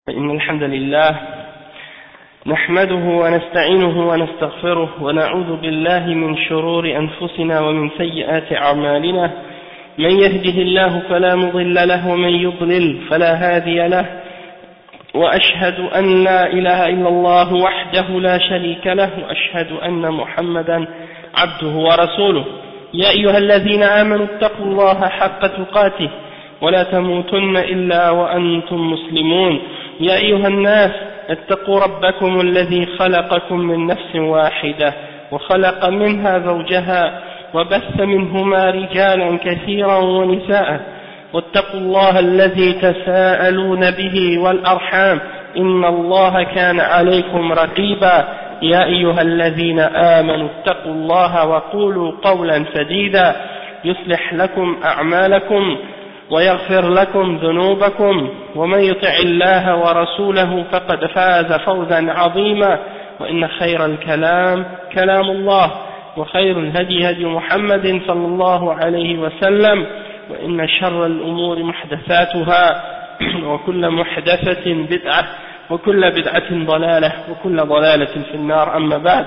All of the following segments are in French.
إن الحمد لله نحمده ونستعينه ونستغفره ونعوذ بالله من شرور أنفسنا ومن سيئات أعمالنا من يهده الله فلا مضل له ومن يضلل فلا هادي له وأشهد أن لا إله إلا الله وحده لا شريك له وأشهد أن محمدا عبده ورسوله يا أيها الذين آمنوا اتقوا الله حق تقاته ولا تموتن إلا وأنتم مسلمون يا أيها الناس اتقوا ربكم الذي خلقكم من نفس واحدة وخلق منها زوجها وبث منهما رجالا كثيرا ونساء واتقوا الله الذي تساءلون به والأرحام إن الله كان عليكم رقيبا يا أيها الذين آمنوا اتقوا الله وقولوا قولا سديدا يصلح لكم أعمالكم ويغفر لكم ذنوبكم ومن يطع الله ورسوله فقد فاز فوزا عظيما وإن خير الكلام كلام الله وخير الهدي هدي محمد صلى الله عليه وسلم وإن شر الأمور محدثاتها وكل محدثة بدعة وكل بدعة ضلالة وكل ضلالة في النار أما بعد.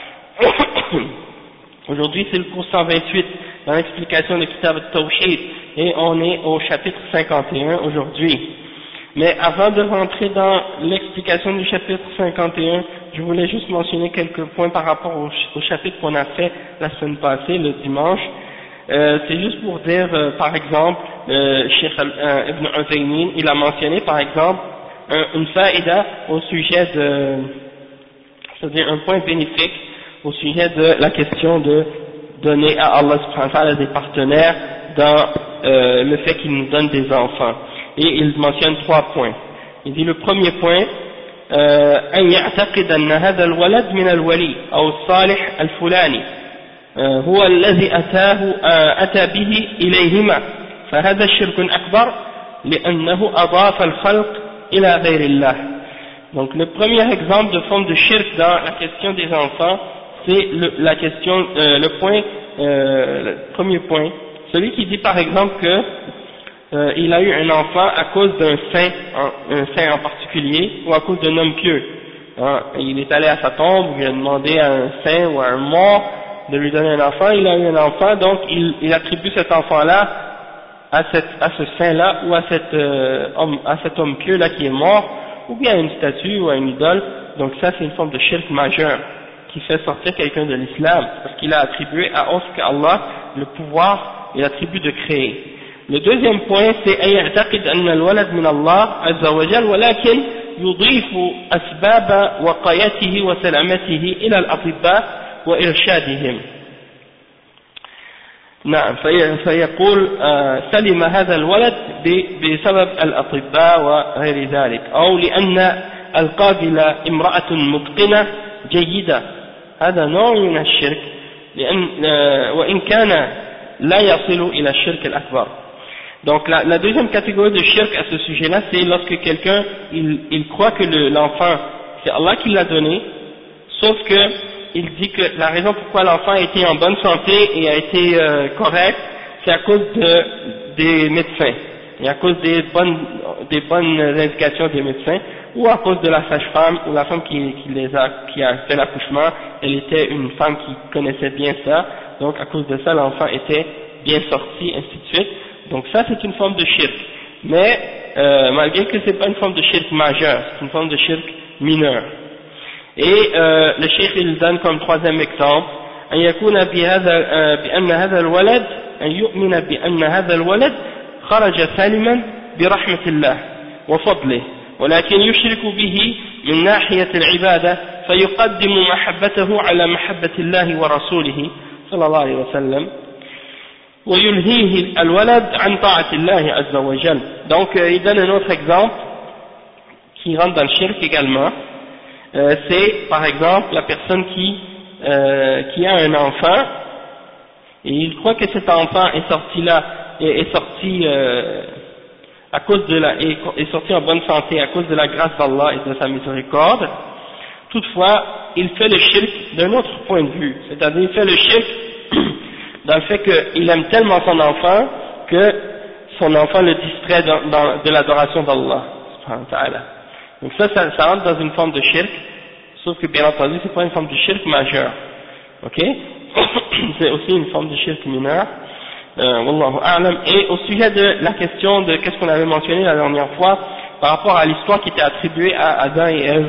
Aujourd'hui c'est le cours 128 dans l'explication de Kitab al-Tawhid et on est au chapitre 51 aujourd'hui. Mais avant de rentrer dans l'explication du chapitre 51, je voulais juste mentionner quelques points par rapport au chapitre qu'on a fait la semaine passée, le dimanche. C'est juste pour dire, par exemple, Cheikh Ibn Uthaymin, il a mentionné par exemple une faïda au sujet de, c'est-à-dire un point bénéfique au sujet de la question de donner à Allah subhanahu wa ta'ala des partenaires dans le fait qu'il nous donne des enfants. Et il mentionne 3 points. Il dit le premier point, أن يعتقد أن هذا الولد من الولي أو الصالح الفلاني هو الذي أتى به إليهما فهذا شرك أكبر لأنه أضاف الخلق إلى غير الله. Donc le premier exemple de forme de shirk dans la question des enfants, c'est la question, le premier point, celui qui dit par exemple que il a eu un enfant à cause d'un saint en particulier, ou à cause d'un homme pieux. Il est allé à sa tombe, il a demandé à un saint ou à un mort de lui donner un enfant, il a eu un enfant, donc il attribue cet enfant-là à ce saint-là, ou à cet homme pieux-là qui est mort, ou bien à une statue ou à une idole. Donc ça c'est une forme de shirk majeur, qui fait sortir quelqu'un de l'islam, parce qu'il a attribué à autre qu'Allah le pouvoir et l'attribut de créer. Le deuxième point, c'est أن يعتقد أن الولد من الله عز وجل ولكن يضيف أسباب وقايته وسلامته إلى الأطباء وإرشادهم. نعم، فيقول سلم هذا الولد بسبب الأطباء وغير ذلك، أو لأن القابل امرأة متقنة جيدة، هذا نوع من الشرك وإن كان لا يصل إلى الشرك الأكبر. Donc la deuxième catégorie de shirk à ce sujet-là, c'est lorsque quelqu'un il croit que l'enfant c'est Allah qui l'a donné, sauf que il dit que la raison pourquoi l'enfant a été en bonne santé et a été correct, c'est à cause des médecins et à cause des bonnes indications des médecins, ou à cause de la sage-femme ou la femme qui a fait l'accouchement, elle était une femme qui connaissait bien ça, donc à cause de ça l'enfant était bien sorti, ainsi de suite. Donc ça c'est une forme de shirk, mais malgré que c'est pas une forme de shirk majeur, c'est une forme de shirk mineur. Et le cheikh il donne comme troisième exemple أن يكون بأن هذا الولد أن يؤمن بأن هذا الولد خرج سالما برحمة الله وفضله ولكن يشرك به من ناحية العبادة فيقدم محبته على محبة الله ورسوله صلى الله عليه وسلم ويلهيه الولد عن طاعة الله عز وجل. Donc il donne un autre exemple qui rentre dans le shirk également, c'est par exemple la personne qui a un enfant et il croit que cet enfant est sorti là est sorti à cause de est sorti en bonne santé à cause de la grâce d'Allah et de sa miséricorde. Toutefois il fait le shirk d'un autre point de vue, c'est-à-dire il fait le shirk dans le fait qu'il aime tellement son enfant que son enfant le distrait de l'adoration d'Allah subhanahu wa ta'ala. Donc ça rentre dans une forme de shirk, sauf que bien entendu c'est pas une forme de shirk majeur, ok. C'est aussi une forme de shirk mineur, wallahu a'lam. Et au sujet de la question de qu'est-ce qu'on avait mentionné la dernière fois, par rapport à l'histoire qui était attribuée à Adam et Ève,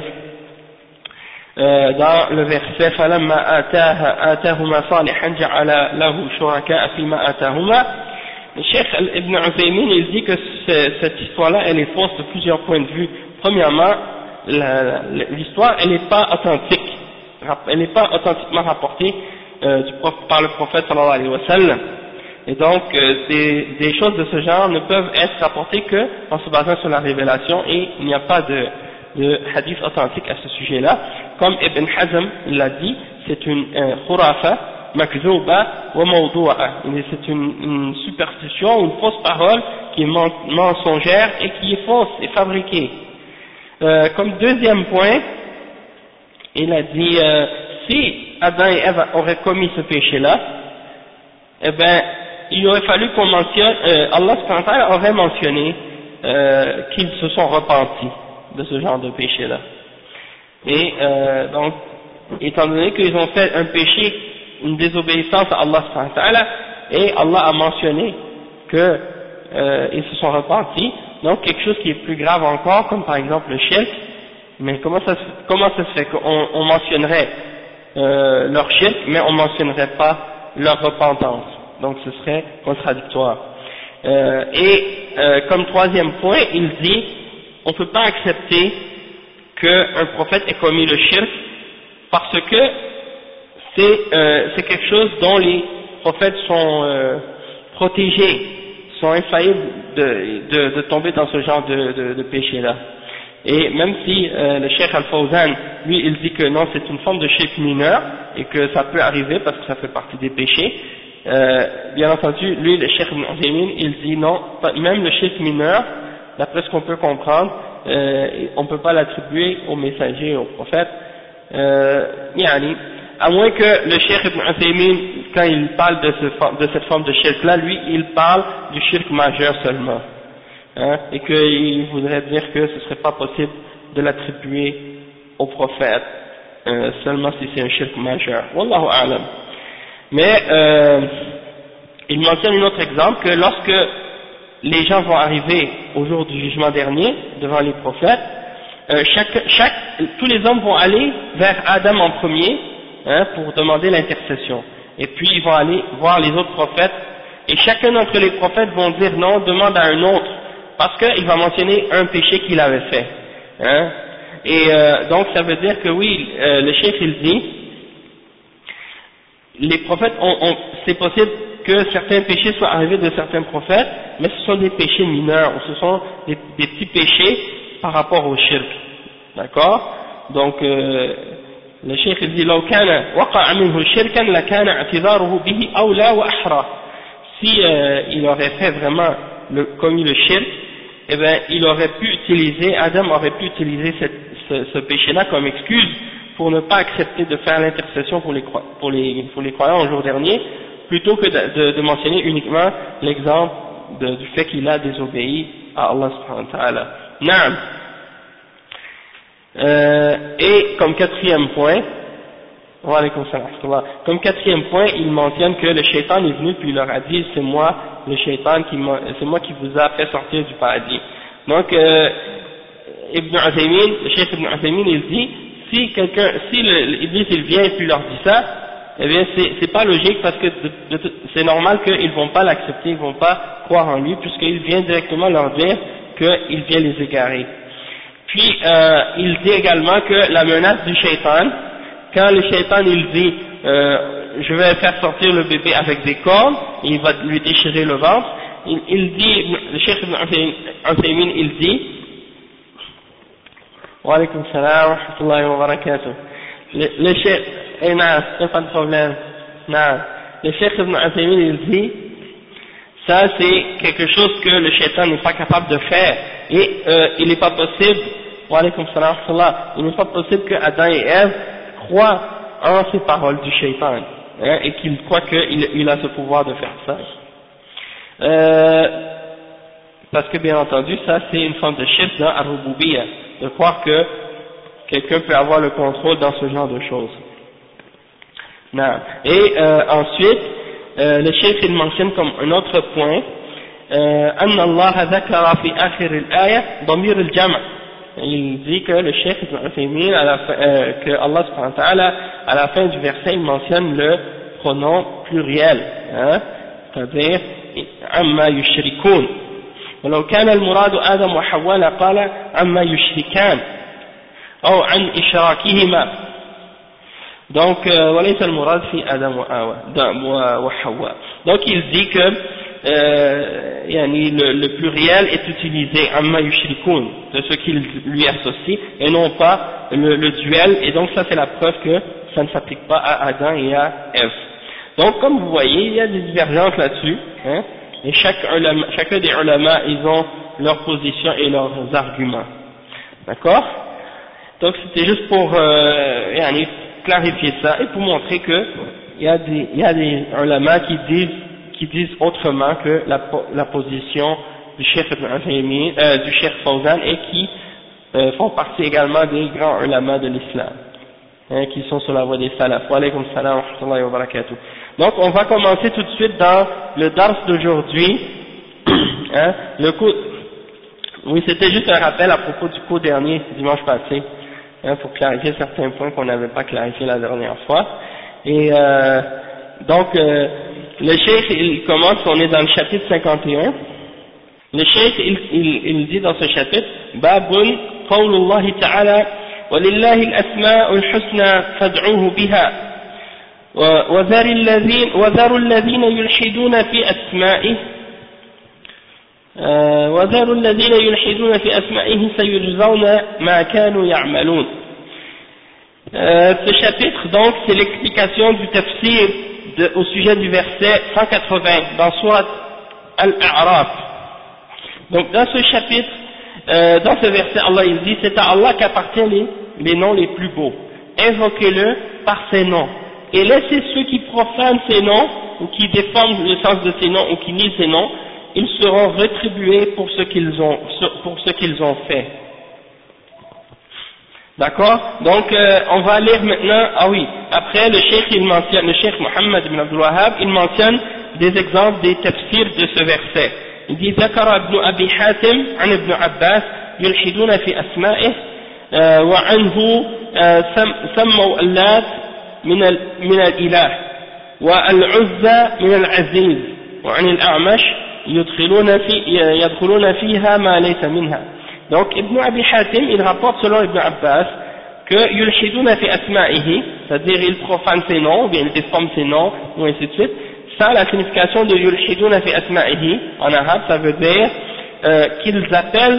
dans le verset فَلَمَّا آتَاهُمَا صَالِحًا جَعَلَ لَهُ شُرَكَاءَ فِيمَا آتَاهُمَا. Le Cheikh Ibn Uthaymin, il dit que cette histoire-là, elle est fausse de plusieurs points de vue. Premièrement, l'histoire, elle n'est pas authentique, elle n'est pas authentiquement rapportée par le prophète sallallahu alayhi wa sallam. Et donc, des choses de ce genre ne peuvent être rapportées que en se basant sur la révélation, et il n'y a pas de hadith authentique à ce sujet-là. Comme Ibn Hazm l'a dit, c'est une khurafa, makzouba wa mawdou'a. C'est une superstition, une fausse parole qui est mensongère et qui est fausse et fabriquée. Comme deuxième point, il a dit, si Adam et Ève auraient commis ce péché-là, eh ben, il aurait fallu qu'on mentionne, Allah subhanahu wa ta'ala aurait mentionné qu'ils se sont repentis de ce genre de péché-là. Et donc, étant donné qu'ils ont fait un péché, une désobéissance à Allah subhanahu wa ta'ala, et Allah a mentionné que ils se sont repentis, donc quelque chose qui est plus grave encore, comme par exemple le shirk. Mais comment ça se fait qu'on mentionnerait leur shirk, mais on mentionnerait pas leur repentance? Donc ce serait contradictoire. Comme troisième point, il dit, on ne peut pas accepter qu'un prophète ait commis le shirk, parce que c'est quelque chose dont les prophètes sont protégés, sont infaillibles de tomber dans ce genre de péché-là. Et même si le Cheikh Al-Fawzan, lui, il dit que non, c'est une forme de shirk mineur, et que ça peut arriver parce que ça fait partie des péchés, bien entendu, lui, le Cheikh Ibn Uthaymin, il dit non, même le shirk mineur, d'après ce qu'on peut comprendre, on ne peut pas l'attribuer aux messagers, aux prophètes, à moins que le Cheikh Ibn Uthaymin, quand il parle de cette forme de shirk-là, lui, il parle du shirk majeur seulement. Et qu'il voudrait dire que ce ne serait pas possible de l'attribuer au prophète, seulement si c'est un shirk majeur. Wallahu a'lam. Mais il mentionne un autre exemple, que lorsque les gens vont arriver au jour du jugement dernier, devant les prophètes, tous les hommes vont aller vers Adam en premier, pour demander l'intercession. Et puis ils vont aller voir les autres prophètes, et chacun d'entre les prophètes vont dire non, demande à un autre, parce qu'il va mentionner un péché qu'il avait fait. Donc ça veut dire que oui, le cheikh il dit, les prophètes c'est possible que certains péchés soient arrivés de certains prophètes, mais ce sont des péchés mineurs, ou ce sont des petits péchés par rapport au shirk. D'accord? Donc le cheikh il dit لو كان وقع منه شركا لكان اعتذاره به أولى وأحرى. Si il aurait fait vraiment commis le shirk, eh ben il aurait pu utiliser, Adam aurait pu utiliser ce péché-là comme excuse pour ne pas accepter de faire l'intercession pour les croyants au jour dernier, plutôt que de mentionner uniquement l'exemple du fait qu'il a désobéi à Allah subhanahu wa ta'ala. Naam. Et comme quatrième point, il mentionne que le shaitan est venu puis il leur a dit c'est moi le shaitan qui vous a fait sortir du paradis. Donc Ibn Uthaymin, le cheikh Ibn Uthaymin, il dit si l'Iblis il vient et puis leur dit ça, eh bien c'est pas logique, parce que c'est normal qu'ils vont pas l'accepter, ils vont pas croire en lui, puisqu'il vient directement leur dire qu'il vient les égarer. Puis il dit également que la menace du shaitan, quand le shaitan il dit je vais faire sortir le bébé avec des cordes, et il va lui déchirer le ventre, il dit, le cheikh Ibn Uthaymin il dit, wa alaykum salam wa rahmatullahi wa barakatuh, le cheikh, non, pas de problème, non, le cheikh Ibn Uthaymin il dit, ça c'est quelque chose que le shaitan n'est pas capable de faire, et il n'est pas possible, wa alaykum salam wa rahmatullah, il n'est pas possible que Adam et Ève croient en ces paroles du shaitan, et qu'ils croient qu'il a ce pouvoir de faire ça. Parce que bien entendu ça c'est une forme de shirk dans Ar-Rububiyyah, de croire que quelqu'un peut avoir le contrôle dans ce genre de choses. Non. Et ensuite, le cheikh il mentionne comme un autre point, أن الله ذكر في آخر الآية ضمير الجمع. Il dit que le cheikh Ibn Uthaymin, que Allah subhanahu wa ta'ala, à la fin du verset, il mentionne le pronom pluriel, hein, c'est-à-dire عما يشركون. ولو كان المراد آدم وحواء لقال عما يشركان أو عن إشراكهما. Donc, وليس المراد في آدم وحواء. Donc, il dit que le pluriel est utilisé amma yushrikun, de ce qu'il lui associe, et non pas le duel, et donc ça c'est la preuve que ça ne s'applique pas à Adam et à Ève. Donc, comme vous voyez, il y a des divergences là-dessus, hein, et chacun des ulama, ils ont leur position et leurs arguments. D'accord? Donc c'était juste pour clarifier ça et pour montrer que il y a des ulama qui disent autrement que la position du Cheikh Ibn Uthaymin, du Cheikh Fawzan, et qui font partie également des grands ulama de l'islam, hein, qui sont sur la voie des salaf. Wa alaykum salam wa rahmatullahi wa barakatuh. Donc on va commencer tout de suite dans le dars d'aujourd'hui. Hein, oui, c'était juste un rappel à propos du cours dernier, dimanche passé, hein, pour clarifier certains points qu'on n'avait pas clarifiés la dernière fois. Et donc le cheikh il commence, on est dans le chapitre 51. Le cheikh il dit dans ce chapitre Babun qawlullahi ta'ala walillahi al-asma'ul husna fad'uhu biha وذروا الذين يلحدون في أسمائه وذروا الذين يلحدون في أسمائه سيجزون ما كانوا يعملون. Ce chapitre donc c'est l'explication du tafsir au sujet du verset 180 dans Surat Al-A'raf. Donc dans ce chapitre, dans ce verset, Allah il dit c'est à Allah qu'appartiennent les noms les plus beaux. Invoquez-le par ses noms et laissez ceux qui profanent ces noms ou qui déforment le sens de ces noms ou qui nient ces noms, ils seront rétribués pour ce qu'ils ont fait. D'accord? Donc on va lire maintenant. Ah oui, après le cheikh Mohammed ibn Abdul Wahhab, il mentionne des exemples des tafsirs de ce verset. Il dit ذكر ابن أبي حاتم عن ابن عباس يلحدون في أسمائه وعنه سموا اللات من الإله والعزى من العزيز وعن الأعمش يدخلون فيها ما ليس منها. Donc Ibn Abi Hatim il rapporte selon Ibn Abbas que yulhiduna fi asma'ihi, c'est-à-dire ils profanent ses noms ou bien ils déforment ses noms ou ainsi de suite. Ça, la signification de yulhiduna fi asma'ihi en arabe, ça veut dire qu'ils appellent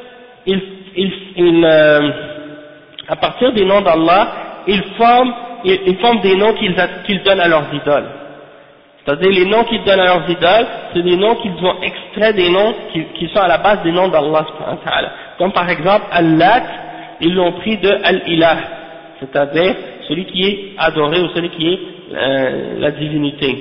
à partir des noms d'Allah ils forment des noms qu'ils donnent à leurs idoles. C'est-à-dire les noms qu'ils donnent à leurs idoles, c'est des noms qu'ils ont extraits des noms qui sont à la base des noms d'Allah subhanahu wa ta'ala. Comme par exemple Al-Lat, ils l'ont pris de Al-Ilah, c'est-à-dire celui qui est adoré ou celui qui est la divinité.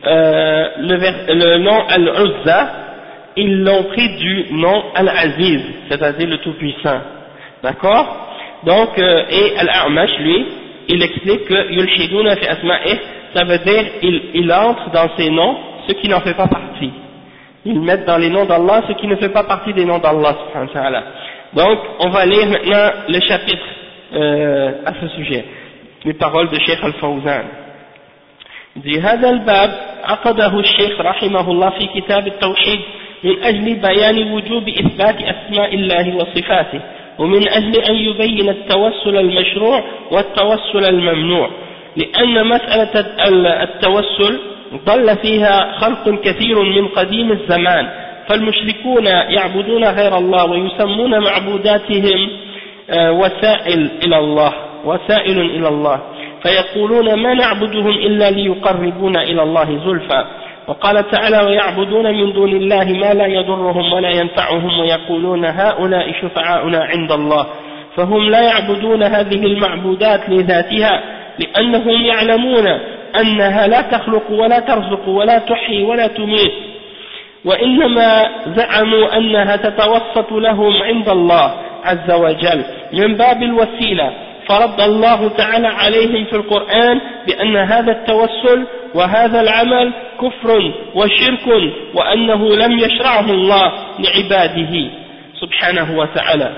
Le nom Al-Uzza, ils l'ont pris du nom Al-Aziz, c'est-à-dire le Tout-Puissant. D'accord? Donc, et Al-A'mash, lui, il explique que Yulhiduna fi asma'ih, ça veut dire il entre dans ces noms ce qui n'en fait pas partie. Ils mettent dans les noms d'Allah ce qui ne fait pas partie des noms d'Allah subhanahu wa ta'ala. Donc on va lire maintenant le chapitre à ce sujet, les paroles de Cheikh Al-Fawzan. Il dit هذا الباب عقده الشيخ رحمه الله في كتاب التوحيد من أجل بيان وجوب إثبات أسماء الله وصفاته ومن أجل أن يبين التوسل المشروع والتوسل الممنوع لأن مسألة التوسل ضل فيها خلق كثير من قديم الزمان فالمشركون يعبدون غير الله ويسمون معبوداتهم وسائل إلى الله فيقولون ما نعبدهم إلا ليقربونا إلى الله زلفى وقال تعالى ويعبدون من دون الله ما لا يضرهم ولا ينفعهم ويقولون هؤلاء شفعاؤنا عند الله فهم لا يعبدون هذه المعبودات لذاتها لأنهم يعلمون أنها لا تخلق ولا ترزق ولا تحيي ولا تميت وإنما زعموا أنها تتوسط لهم عند الله عز وجل من باب الوسيلة، فرد الله تعالى عليهم في القرآن بأن هذا التوسل وهذا العمل كفر وشرك وأنه لم يشرعه الله لعباده سبحانه وتعالى.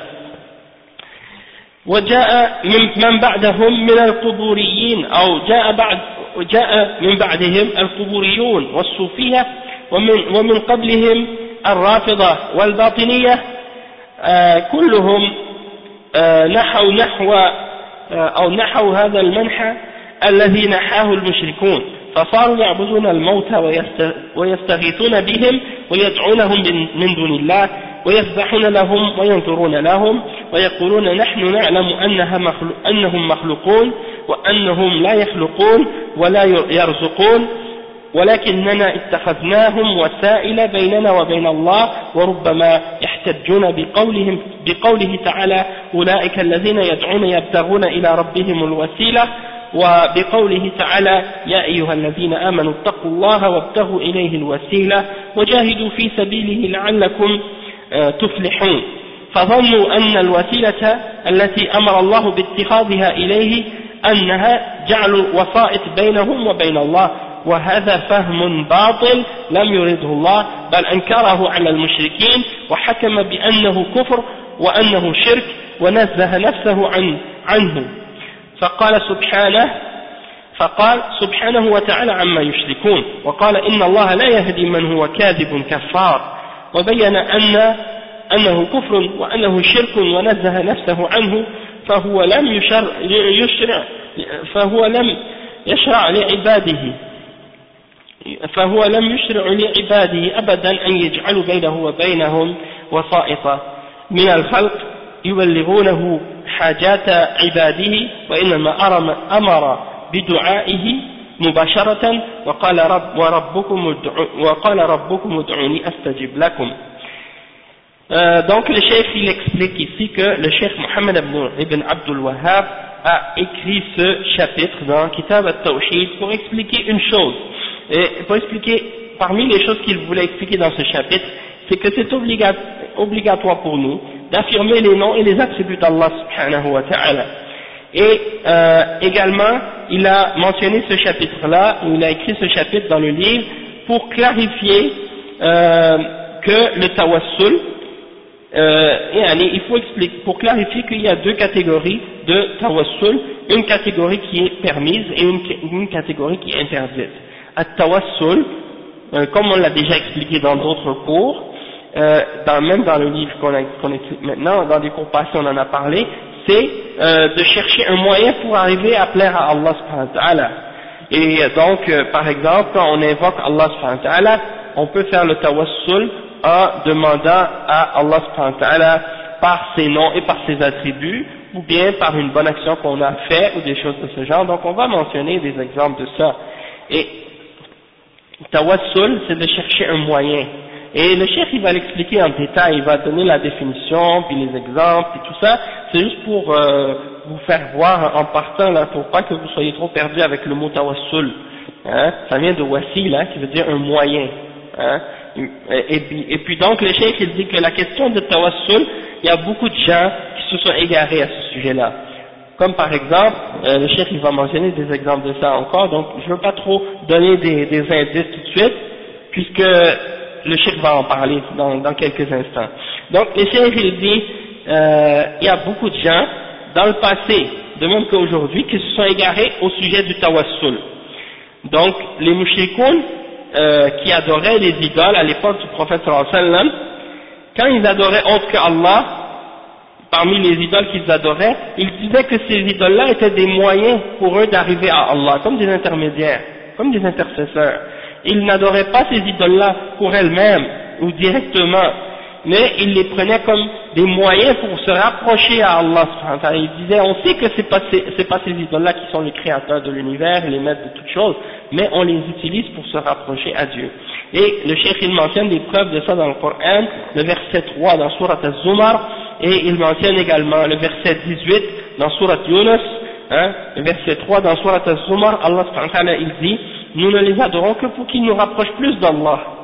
وجاء من بعدهم من القبوريين، أو جاء من بعدهم القبوريون والصوفية، ومن قبلهم الرافضة والباطنية، كلهم نحوا هذا المنحى الذي نحاه المشركون، فصاروا يعبدون الموتى ويستغيثون بهم ويدعونهم من دون الله ويذبحون لهم وينظرون لهم ويقولون نحن نعلم أنهم مخلوقون وأنهم لا يخلقون ولا يرزقون ولكننا اتخذناهم وسائل بيننا وبين الله، وربما يحتجون بقوله تعالى أولئك الذين يدعون يبتغون إلى ربهم الوسيلة، وبقوله تعالى يا أيها الذين آمنوا اتقوا الله وابتغوا إليه الوسيلة وجاهدوا في سبيله لعلكم تفلحون. فظنوا أن الوسيلة التي أمر الله باتخاذها إليه أنها جعل وسائط بينهم وبين الله، وهذا فهم باطل لم يرده الله، بل أنكره على المشركين وحكم بأنه كفر وأنه شرك ونزه نفسه عنه. فقال سبحانه وتعالى عما يشركون، وقال إن الله لا يهدي من هو كاذب كفار، وبين أنه كفر وأنه شرك ونزه نفسه عنه، فهو لم يشرع لعباده أبدا أن يجعلوا بينه وبينهم وسائط من الخلق يبلغونه حاجات عباده، وإنما أمر بدعائه مباشرة، وقال ربكم ادعوني أستجب لكم. Donc le cheikh il explique ici que le cheikh Mohammed ibn Abdul Wahhab a écrit ce chapitre dans Kitab al-Tawhid pour expliquer une chose, et pour expliquer parmi les choses qu'il voulait expliquer dans ce chapitre, c'est que c'est obligatoire pour nous d'affirmer les noms et les attributs d'Allah subhanahu wa ta'ala. Et également il a mentionné ce chapitre là, ou il a écrit ce chapitre dans le livre pour clarifier que le tawassul, il faut expliquer, pour clarifier qu'il y a deux catégories de tawassul, une catégorie qui est permise et une catégorie qui est interdite. At-tawassul, comme on l'a déjà expliqué dans d'autres cours, même dans le livre qu'on explique maintenant, dans des cours passés on en a parlé, c'est de chercher un moyen pour arriver à plaire à Allah subhanahu wa ta'ala. Et donc par exemple quand on invoque Allah subhanahu wa ta'ala, on peut faire le tawassul en demandant à Allah subhanahu wa ta'ala par ses noms et par ses attributs, ou bien par une bonne action qu'on a fait ou des choses de ce genre. Donc on va mentionner des exemples de ça. Et tawassul, c'est de chercher un moyen. Et le cheikh il va l'expliquer en détail, il va donner la définition, puis les exemples, et tout ça. C'est juste pour vous faire voir en partant là, pour pas que vous soyez trop perdus avec le mot tawassul. Hein? Ça vient de wasila, qui veut dire un moyen. Hein? Et puis donc le cheikh il dit que la question de tawassul, il y a beaucoup de gens qui se sont égarés à ce sujet-là. Comme par exemple, le cheikh il va mentionner des exemples de ça encore, donc je ne veux pas trop donner des indices tout de suite, puisque le cheikh va en parler dans quelques instants. Donc le cheikh il dit, il y a beaucoup de gens dans le passé, de même qu'aujourd'hui, qui se sont égarés au sujet du tawassul. Donc les mushrikoun qui adoraient les idoles à l'époque du prophète sallallahu alayhi wa sallam, quand ils adoraient autre que Allah, parmi les idoles qu'ils adoraient, ils disaient que ces idoles-là étaient des moyens pour eux d'arriver à Allah, comme des intermédiaires, comme des intercesseurs. Ils n'adoraient pas ces idoles-là pour elles-mêmes ou directement, mais ils les prenaient comme des moyens pour se rapprocher à Allah. Ils disaient, on sait que c'est pas ces idoles-là qui sont les créateurs de l'univers et les maîtres de toutes choses, mais on les utilise pour se rapprocher à Dieu. Et le cheikh il mentionne des preuves de ça dans le Coran, le verset 3 dans Surat Az-Zumar, et il mentionne également le verset 18 dans Surat Yunus, le verset 3 dans Surat Az-Zumar. Allah subhanahu wa ta'ala il dit, nous ne les adorons que pour qu'ils nous rapprochent plus d'Allah.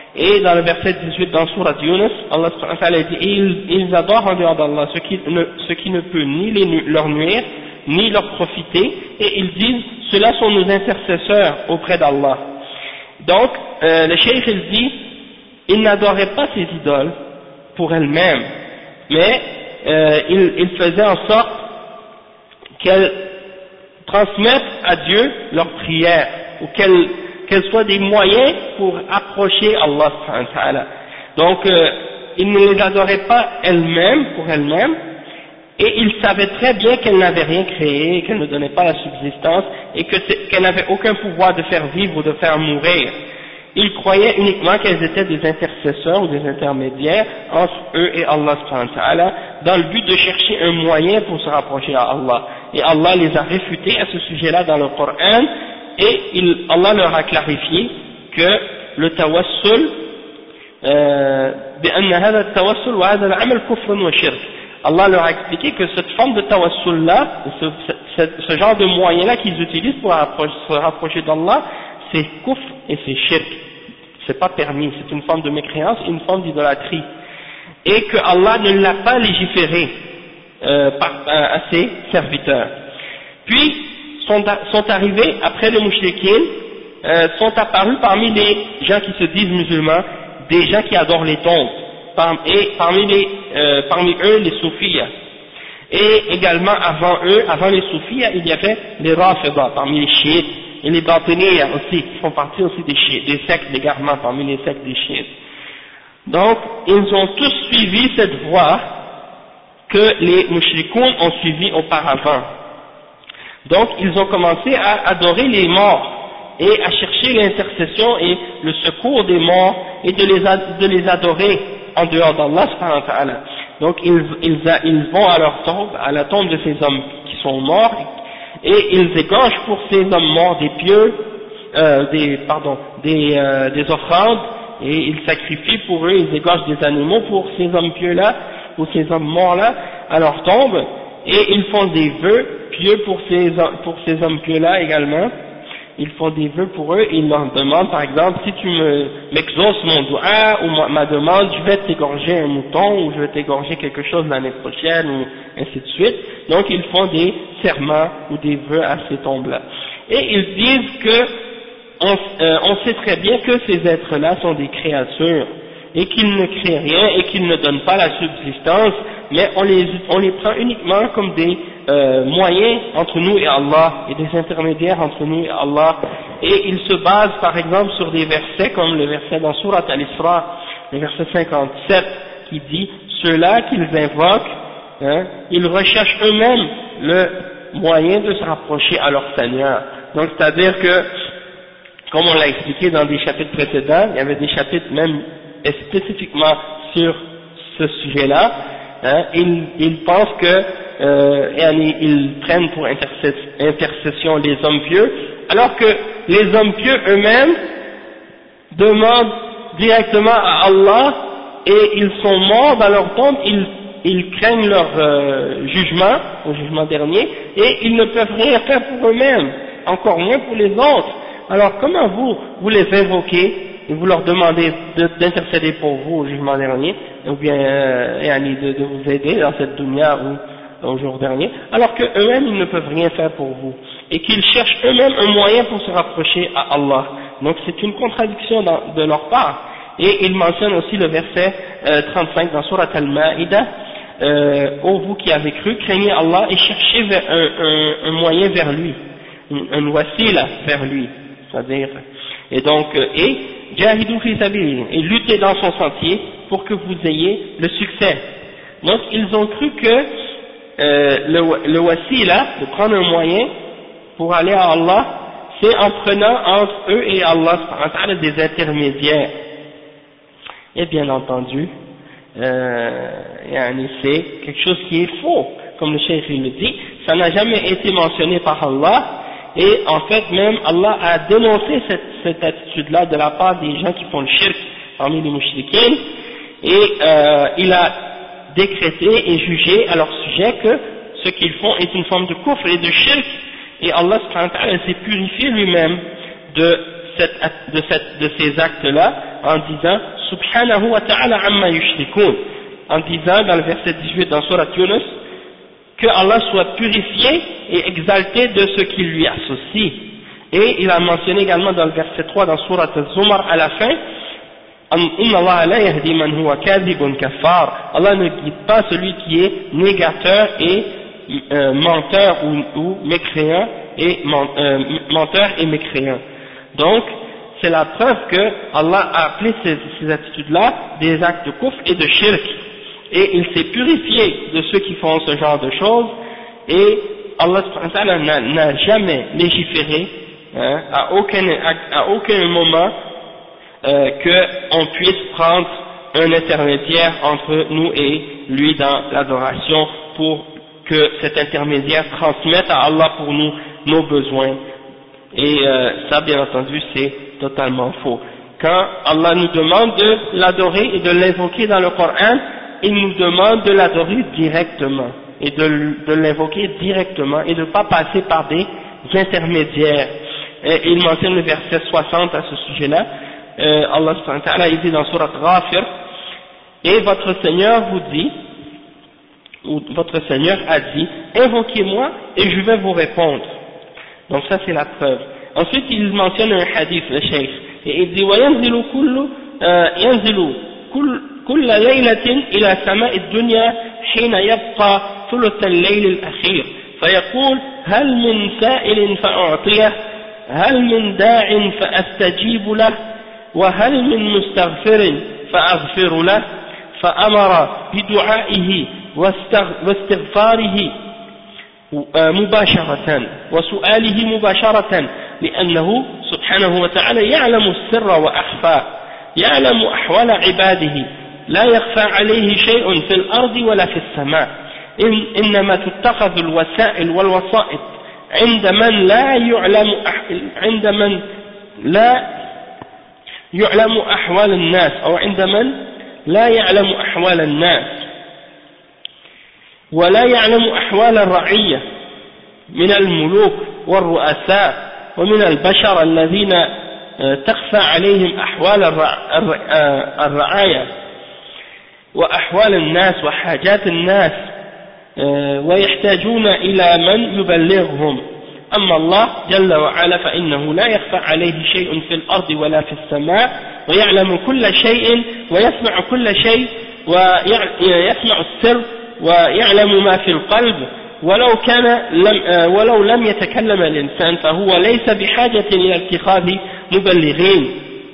Et dans le verset 18 dans Surat Yunus, Allah subhanahu wa ta'ala dit, et ils adorent en dehors d'Allah ce qui ne peut ni leur nuire, ni leur profiter, et ils disent, ceux-là sont nos intercesseurs auprès d'Allah. Donc, le cheikh il dit, ils n'adoraient pas ces idoles pour elles-mêmes, mais ils faisaient en sorte qu'elles transmettent à Dieu leurs prières, ou qu'elles soient des moyens pour approcher Allah subhanahu wa ta'ala. Donc, ils ne les adoraient pas elles-mêmes, pour elles-mêmes, et ils savaient très bien qu'elles n'avaient rien créé, qu'elles ne donnaient pas la subsistance, et qu'elles n'avaient aucun pouvoir de faire vivre ou de faire mourir. Ils croyaient uniquement qu'elles étaient des intercesseurs ou des intermédiaires entre eux et Allah subhanahu wa ta'ala, dans le but de chercher un moyen pour se rapprocher à Allah. Et Allah les a réfutés à ce sujet-là dans le Coran, et Allah leur a clarifié que le tawassul, بأن هذا التوسل وهذا العمل كفر وشرك. Allah leur a expliqué que cette forme de tawassul-là, ce genre de moyen-là qu'ils utilisent pour se rapprocher d'Allah, c'est kufr et c'est shirk. C'est pas permis, c'est une forme de mécréance, une forme d'idolâtrie. Et que Allah ne l'a pas légiféré à ses serviteurs. Puis, sont arrivés, après les mouchriquins, sont apparus parmi les gens qui se disent musulmans, des gens qui adorent les tombes, et parmi eux les soufis. Et également avant les soufis, il y avait les rafida, parmi les chiites, et les batiniya aussi, qui font partie aussi des sectes d'égarement, parmi les sectes des chiites. Donc, ils ont tous suivi cette voie que les mouchrikoun ont suivi auparavant. Donc, ils ont commencé à adorer les morts, et à chercher l'intercession et le secours des morts, et de les adorer en dehors d'Allah subhanahu wa ta'ala. Donc ils vont à leur tombe, à la tombe de ces hommes qui sont morts, et ils égorgent pour ces hommes morts des pieux, des offrandes, et ils sacrifient pour eux, ils égorgent des animaux pour ces hommes pieux-là, ou ces hommes morts-là, à leur tombe, et ils font des vœux pieux pour ces hommes pieux-là également. Ils font des vœux pour eux, et ils leur demandent, par exemple, si tu m'exauces mon doua ou ma demande, je vais t'égorger un mouton, ou je vais t'égorger quelque chose l'année prochaine, ou ainsi de suite. Donc ils font des serments ou des vœux à ces tombes-là. Et ils disent que on sait très bien que ces êtres-là sont des créatures, et qu'ils ne créent rien, et qu'ils ne donnent pas la subsistance, mais on les prend uniquement comme des moyens entre nous et Allah, et des intermédiaires entre nous et Allah, et ils se basent par exemple sur des versets comme le verset dans Surat Al-Isra, le verset 57, qui dit, ceux-là qu'ils invoquent, ils recherchent eux-mêmes le moyen de se rapprocher à leur Seigneur. Donc c'est-à-dire que, comme on l'a expliqué dans des chapitres précédents, il y avait des chapitres même spécifiquement sur ce sujet-là, ils pensent que ils prennent pour intercession les hommes pieux, alors que les hommes pieux eux-mêmes demandent directement à Allah, et ils sont morts dans leur tombe, ils craignent leur jugement, au jugement dernier, et ils ne peuvent rien faire pour eux-mêmes, encore moins pour les autres. Alors comment vous les invoquez et vous leur demandez d'intercéder pour vous au jugement dernier, ou bien de vous aider dans cette dunya ou au jour dernier, alors que eux-mêmes ils ne peuvent rien faire pour vous, et qu'ils cherchent eux-mêmes un moyen pour se rapprocher à Allah. Donc c'est une contradiction de leur part. Et ils mentionnent aussi le verset 35 dans Surat Al-Ma'ida, ô vous qui avez cru, craignez Allah et cherchez un moyen vers lui, un wasila vers lui, c'est-à-dire, et donc, Jahidou fi sabili, et luttez dans son sentier pour que vous ayez le succès. Donc ils ont cru que le wasila, de prendre un moyen pour aller à Allah, c'est en prenant entre eux et Allah des intermédiaires. Et bien entendu, c'est quelque chose qui est faux, comme le cheikh le dit, ça n'a jamais été mentionné par Allah, et en fait même Allah a dénoncé cette attitude-là de la part des gens qui font le shirk parmi les mouchriquins, et il a décrété et jugé à leur sujet que ce qu'ils font est une forme de kufr et de shirk, et Allah s'est purifié lui-même de ces actes-là, en disant Subhanahu wa ta'ala amma yushrikun, en disant dans le verset 18 dans Surat Yunus que Allah soit purifié et exalté de ce qui lui associe. Et il a mentionné également dans le verset 3 dans Surat Az-Zumar à la fin Inna Allah la yahdi man huwa kadhibun kaffar, Allah ne guide pas celui qui est négateur et menteur ou mécréant et menteur et mécréant. Donc c'est la preuve que Allah a appelé ces attitudes-là des actes de kufr et de shirk, et il s'est purifié de ceux qui font ce genre de choses, et Allah subhanahu wa ta'ala n'a jamais légiféré à aucun moment qu'on puisse prendre un intermédiaire entre nous et lui dans l'adoration pour que cet intermédiaire transmette à Allah pour nous nos besoins. Et ça, bien entendu, c'est totalement faux. Quand Allah nous demande de l'adorer et de l'invoquer dans le Coran, il nous demande de l'adorer directement et de l'invoquer directement et de ne pas passer par des intermédiaires. Et il mentionne le verset 60 à ce sujet-là. Allah subhanahu wa ta'ala dit dans Surat Ghafir, et votre Seigneur vous dit, ou votre Seigneur a dit, invoquez-moi et je vais vous répondre. Donc ça c'est la preuve. Ensuite il mentionne un hadith, le Cheikh, et il dit وَيَنْزِلُ كُلَّ لَيْلَةٍ إِلَى سَمَاءِ الدُّنْيا حين يبقى ثلث الليل الأخير فيقول هل من سائل فأعطيه هل من داع فأستجيب له وهل من مستغفر فأغفر له فأمر بدعائه واستغفاره مباشرة وسؤاله مباشرة لأنه سبحانه وتعالى يعلم السر وأخفى يعلم أحوال عباده لا يخفى عليه شيء في الأرض ولا في السماء إنما تتخذ الوسائل والوسائط عند من لا يعلم أحوال الناس أو عند من لا يعلم أحوال الناس ولا يعلم أحوال الرعية من الملوك والرؤساء ومن البشر الذين تخفى عليهم أحوال الرعاية وأحوال الناس وحاجات الناس ويحتاجون إلى من يبلغهم. أما الله جل وعلا فإنه لا يخفى عليه شيء في الأرض ولا في السماء ويعلم كل شيء ويسمع كل شيء ويسمع السر ويعلم ما في القلب ولو لم يتكلم الإنسان فهو ليس بحاجة إلى اتخاذ مبلغين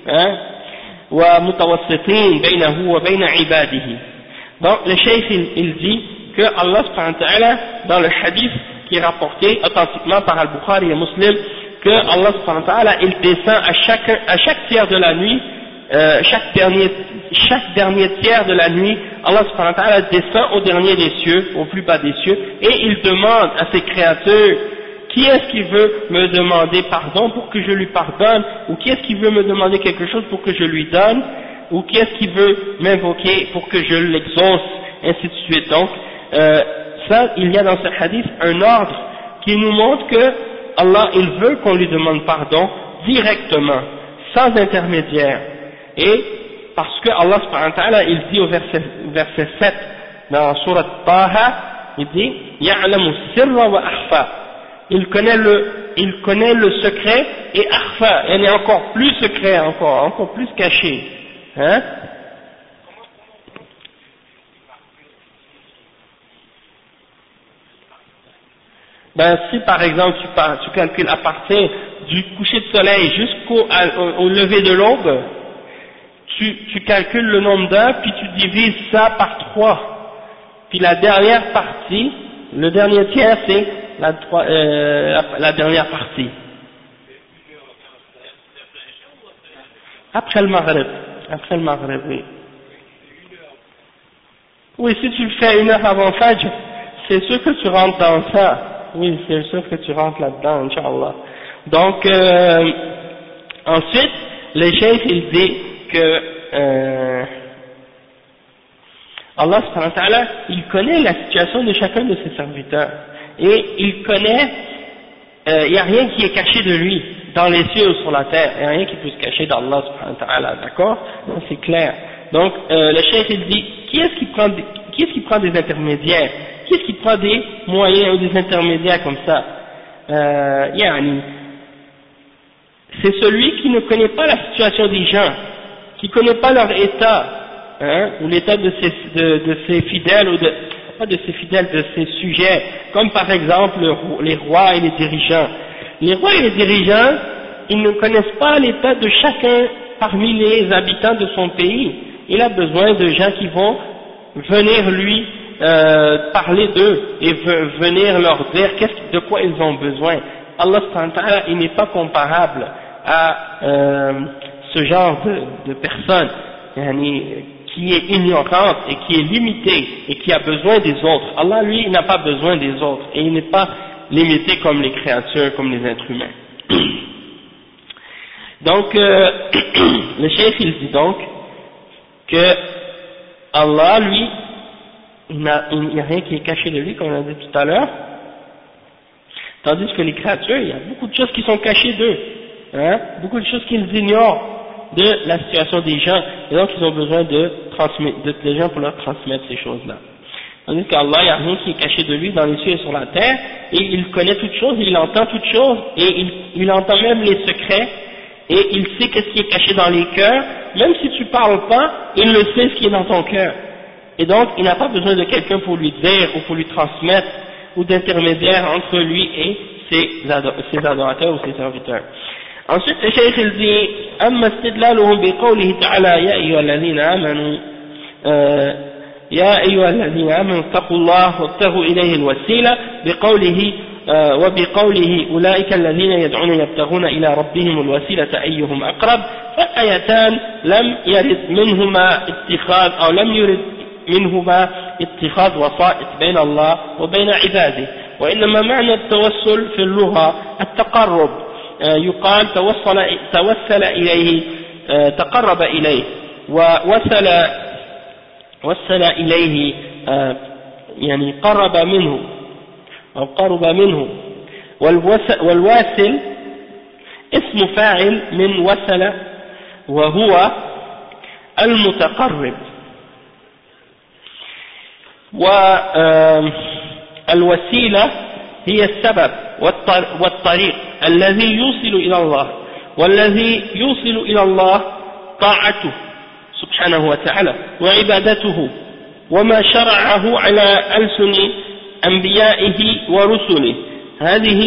ومتوسطين بينه وبين عباده. Donc le cheikh il dit que Allah subhanahu wa ta'ala dans le hadith qui est rapporté authentiquement par Al-Bukhari et Muslim, que Allah subhanahu wa ta'ala il descend à chaque tiers de la nuit, chaque dernier tiers de la nuit, Allah subhanahu wa ta'ala descend au dernier des cieux, au plus bas des cieux, et il demande à ses créatures, qui est-ce qui veut me demander pardon pour que je lui pardonne, ou qui est-ce qui veut me demander quelque chose pour que je lui donne, ou qui est-ce qui veut m'invoquer pour que je l'exauce, ainsi de suite. Donc, ça, il y a dans ce hadith un ordre qui nous montre que Allah, il veut qu'on lui demande pardon directement, sans intermédiaire. Et parce que Allah subhanahu wa ta'ala, il dit au verset 7 dans Surat Taha, il dit Ya'lamu sirra wa akhfa. Il connaît le secret et akhfa, il est encore plus secret, encore plus caché. Hein? Ben si par exemple tu calcules à partir du coucher de soleil jusqu'au lever de l'aube, tu calcules le nombre d'heures, puis tu divises ça par 3. Puis la dernière partie, le dernier tiers, c'est la dernière partie. Après le Maghrib, oui. Oui, si tu le fais 1 heure avant Fajr, c'est sûr que tu rentres dans ça. Oui, c'est sûr que tu rentres là-dedans, Inch'Allah. Donc, ensuite, le cheikh, il dit que Allah subhanahu wa ta'ala, il connaît la situation de chacun de ses serviteurs. Et il connaît, il n'y a rien qui est caché de lui. dans les cieux ou sur la terre, il n'y a rien qui peut se cacher d'Allah subhanahu wa ta'ala, d'accord? C'est clair. Donc, le cheikh il dit, qui est-ce qui prend des intermédiaires? Qui est-ce qui prend des moyens ou des intermédiaires comme ça? Yani, c'est celui qui ne connaît pas la situation des gens, qui ne connaît pas leur état, hein, ou l'état de ses fidèles, ou pas de ses fidèles, de ses sujets, comme par exemple les rois et les dirigeants. Les rois et les dirigeants, ils ne connaissent pas l'état de chacun parmi les habitants de son pays. Il a besoin de gens qui vont venir lui parler d'eux et venir leur dire de quoi ils ont besoin. Allah subhanahu wa ta'ala, il n'est pas comparable à ce genre de personne qui est ignorante et qui est limitée et qui a besoin des autres. Allah, lui, il n'a pas besoin des autres et il n'est pas limité comme les créatures, comme les êtres humains. Donc, le cheikh il dit donc que Allah, lui, il n'y a rien qui est caché de lui, comme on a dit tout à l'heure, tandis que les créatures, il y a beaucoup de choses qui sont cachées d'eux, hein, beaucoup de choses qu'ils ignorent de la situation des gens, et donc ils ont besoin de gens pour leur transmettre ces choses-là. Tandis qu'Allah, il n'y a rien qui est caché de lui dans les cieux et sur la terre, et il connaît toutes choses, il entend toutes choses, et il entend même les secrets, et il sait qu'est-ce qui est caché dans les cœurs, même si tu parles pas, il le sait ce qui est dans ton cœur. Et donc, il n'a pas besoin de quelqu'un pour lui dire, ou pour lui transmettre, ou d'intermédiaire entre lui et ses adorateurs ou ses serviteurs. Ensuite, le cheikh il dit, أما استدلالهم بقوله تعالى يا أيها الذين آمنوا يا أيها الذين آمنوا اتقوا الله وابتغوا إليه الوسيلة بقوله وبقوله أولئك الذين يدعون يبتغون إلى ربهم الوسيلة أيهم أقرب، فالآيتان لم يرد منهما اتخاذ وسائط بين الله وبين عباده، وإنما معنى التوسل في اللغة التقرب، يقال توسل إليه، تقرب إليه، ووسل إليه يعني قرب منه أو قرب منه، والواسل اسم فاعل من وسل وهو المتقرب، والوسيلة هي السبب والطريق الذي يوصل إلى الله، والذي يوصل إلى الله طاعته سبحانه وتعالى وعبادته وما شرعه على ألسن أنبيائه ورسله. هذه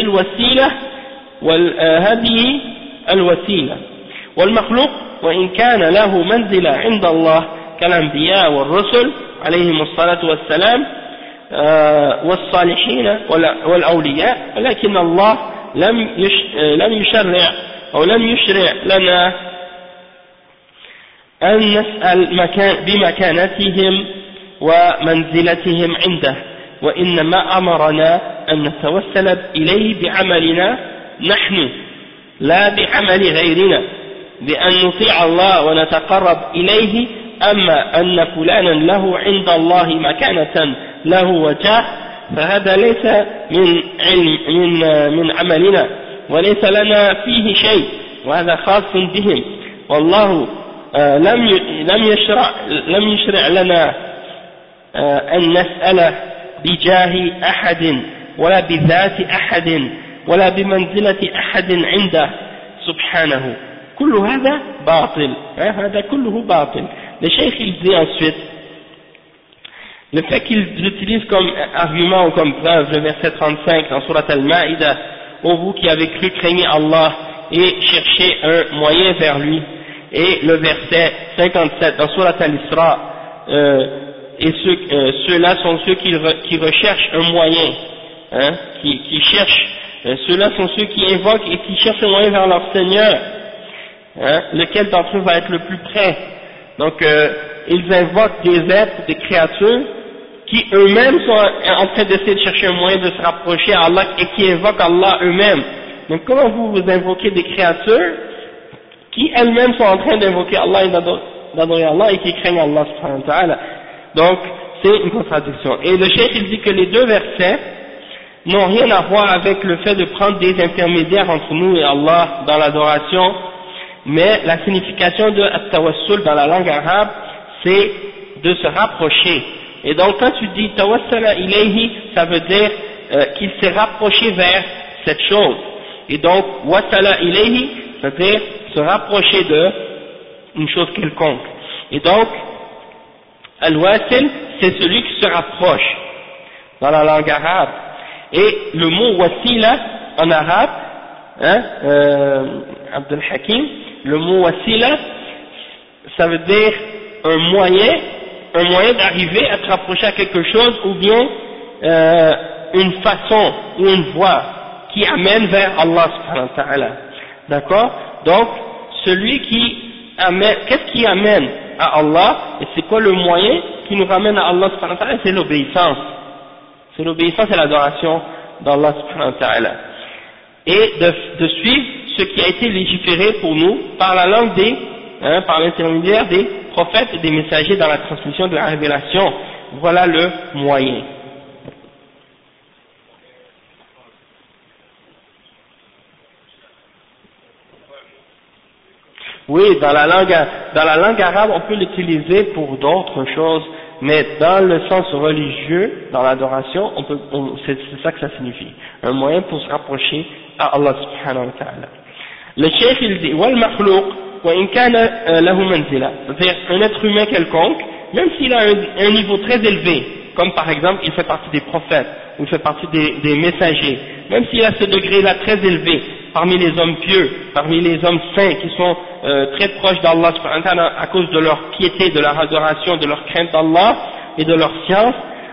الوسيلة والمخلوق وإن كان له منزلة عند الله كالأنبياء والرسل عليهم الصلاة والسلام والصالحين والأولياء، ولكن الله لم يشرع لنا أن نسأل بمكانتهم ومنزلتهم عنده، وإنما أمرنا أن نتوسل إليه بعملنا نحن لا بعمل غيرنا، بأن نطيع الله ونتقرب إليه. أما أن فلانا له عند الله مكانة له وجاه فهذا ليس من عملنا وليس لنا فيه شيء، وهذا خاص بهم، والله لم يشرع لنا أن نسأل بجاه أحد ولا بذات أحد ولا بمنزلة أحد عنده سبحانه. كل هذا باطل، هذا كله باطل. Le cheikh il dit ensuite, le fait qu'il utilise comme argument ou comme preuve le verset 35 dans Surat Al-Ma'ida, ô vous qui avez cru, craignez Allah et cherchez un moyen vers lui, et le verset 57 dans Surat Al-Isra, et ceux-là sont ceux qui recherchent un moyen, hein, qui cherchent, ceux-là sont ceux qui invoquent et qui cherchent un moyen vers leur Seigneur, hein, lequel d'entre eux va être le plus près. Donc ils invoquent des êtres, des créatures qui eux-mêmes sont en train d'essayer de chercher un moyen de se rapprocher à Allah et qui invoquent Allah eux-mêmes. Donc comment vous invoquez des créatures qui elles-mêmes sont en train d'invoquer Allah et d'adorer Allah et qui craignent Allah subhanahu wa ta'ala? Donc c'est une contradiction. Et le cheikh il dit que les deux versets n'ont rien à voir avec le fait de prendre des intermédiaires entre nous et Allah dans l'adoration, mais la signification de at-tawassul dans la langue arabe, c'est de se rapprocher. Et donc quand tu dis tawassala ilayhi, ça veut dire qu'il s'est rapproché vers cette chose. Et donc wasala ilayhi, c'est-à-dire se rapprocher de une chose quelconque. Et donc al-wasil, c'est celui qui se rapproche dans la langue arabe. Et le mot wasila en arabe, Abdul Hakim, le mot wasila, ça veut dire un moyen d'arriver à te rapprocher à quelque chose, ou bien une façon ou une voie qui amène vers Allah subhanahu wa ta'ala. D'accord? Donc, celui qui amène, qu'est-ce qui amène à Allah, et c'est quoi le moyen qui nous ramène à Allah subhanahu wa ta'ala? C'est l'obéissance. C'est l'obéissance et l'adoration d'Allah subhanahu wa ta'ala. Et de suivre ce qui a été légiféré pour nous par la langue par l'intermédiaire des prophètes et des messagers dans la transmission de la révélation. Voilà le moyen. Oui, dans la langue arabe, on peut l'utiliser pour d'autres choses, mais dans le sens religieux, dans l'adoration, c'est ça que ça signifie. Un moyen pour se rapprocher à Allah subhanahu wa ta'ala. Le cheikh il dit, wal makhlouq, wa in kana lahu manzila, c'est-à-dire un être humain quelconque, même s'il a un niveau très élevé, comme par exemple il fait partie des prophètes, ou il fait partie des messagers, même s'il a ce degré-là très élevé, parmi les hommes pieux, parmi les hommes saints qui sont très proches d'Allah subhanahu wa ta'ala à cause de leur piété, de leur adoration, de leur crainte d'Allah et de leur science,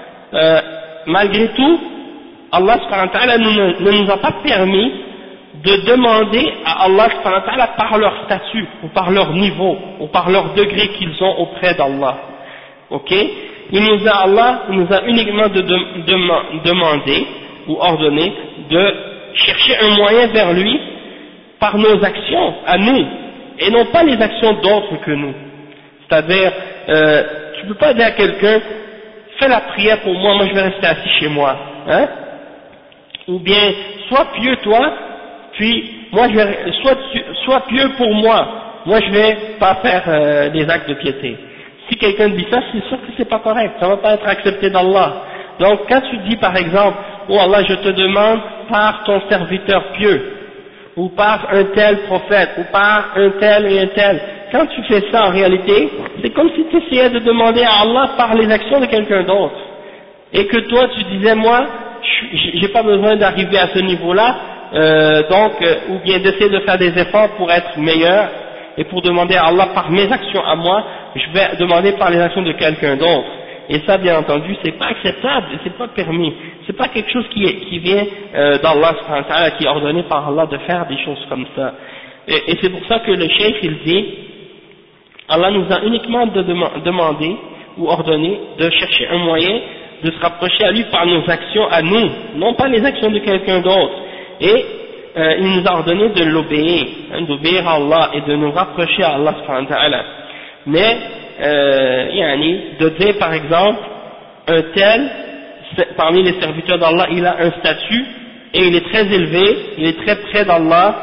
malgré tout, Allah subhanahu wa ta'ala ne nous a pas permis de demander à Allah subhanahu wa ta'ala par leur statut, ou par leur niveau, ou par leur degré qu'ils ont auprès d'Allah. Ok? Allah nous a uniquement demandé ou ordonné de chercher un moyen vers lui par nos actions à nous, et non pas les actions d'autres que nous. C'est-à-dire, tu ne peux pas dire à quelqu'un, fais la prière pour moi, moi je vais rester assis chez moi, hein? Ou bien, sois pieux toi, puis moi je vais, sois pieux pour moi je vais pas faire des actes de piété. Si quelqu'un dit ça, c'est sûr que c'est pas correct, ça va pas être accepté d'Allah. Donc quand tu dis par exemple, oh Allah, je te demande par ton serviteur pieux, ou par un tel prophète, ou par un tel et un tel, quand tu fais ça en réalité, c'est comme si tu essayais de demander à Allah par les actions de quelqu'un d'autre, et que toi tu disais, moi j'ai pas besoin d'arriver à ce niveau-là, ou bien d'essayer de faire des efforts pour être meilleur, et pour demander à Allah par mes actions à moi, je vais demander par les actions de quelqu'un d'autre. Et ça, bien entendu, c'est pas acceptable, et c'est pas permis. C'est pas quelque chose qui vient d'Allah subhanahu wa ta'ala, qui est ordonné par Allah de faire des choses comme ça. Et c'est pour ça que le cheikh, il dit, Allah nous a uniquement demandé ou ordonné de chercher un moyen de se rapprocher à lui par nos actions à nous, non pas les actions de quelqu'un d'autre. Et il nous a ordonné de l'obéir, d'obéir à Allah et de nous rapprocher à Allah subhanahu wa ta'ala. Mais de dire par exemple, un tel, parmi les serviteurs d'Allah, il a un statut et il est très élevé, il est très près d'Allah,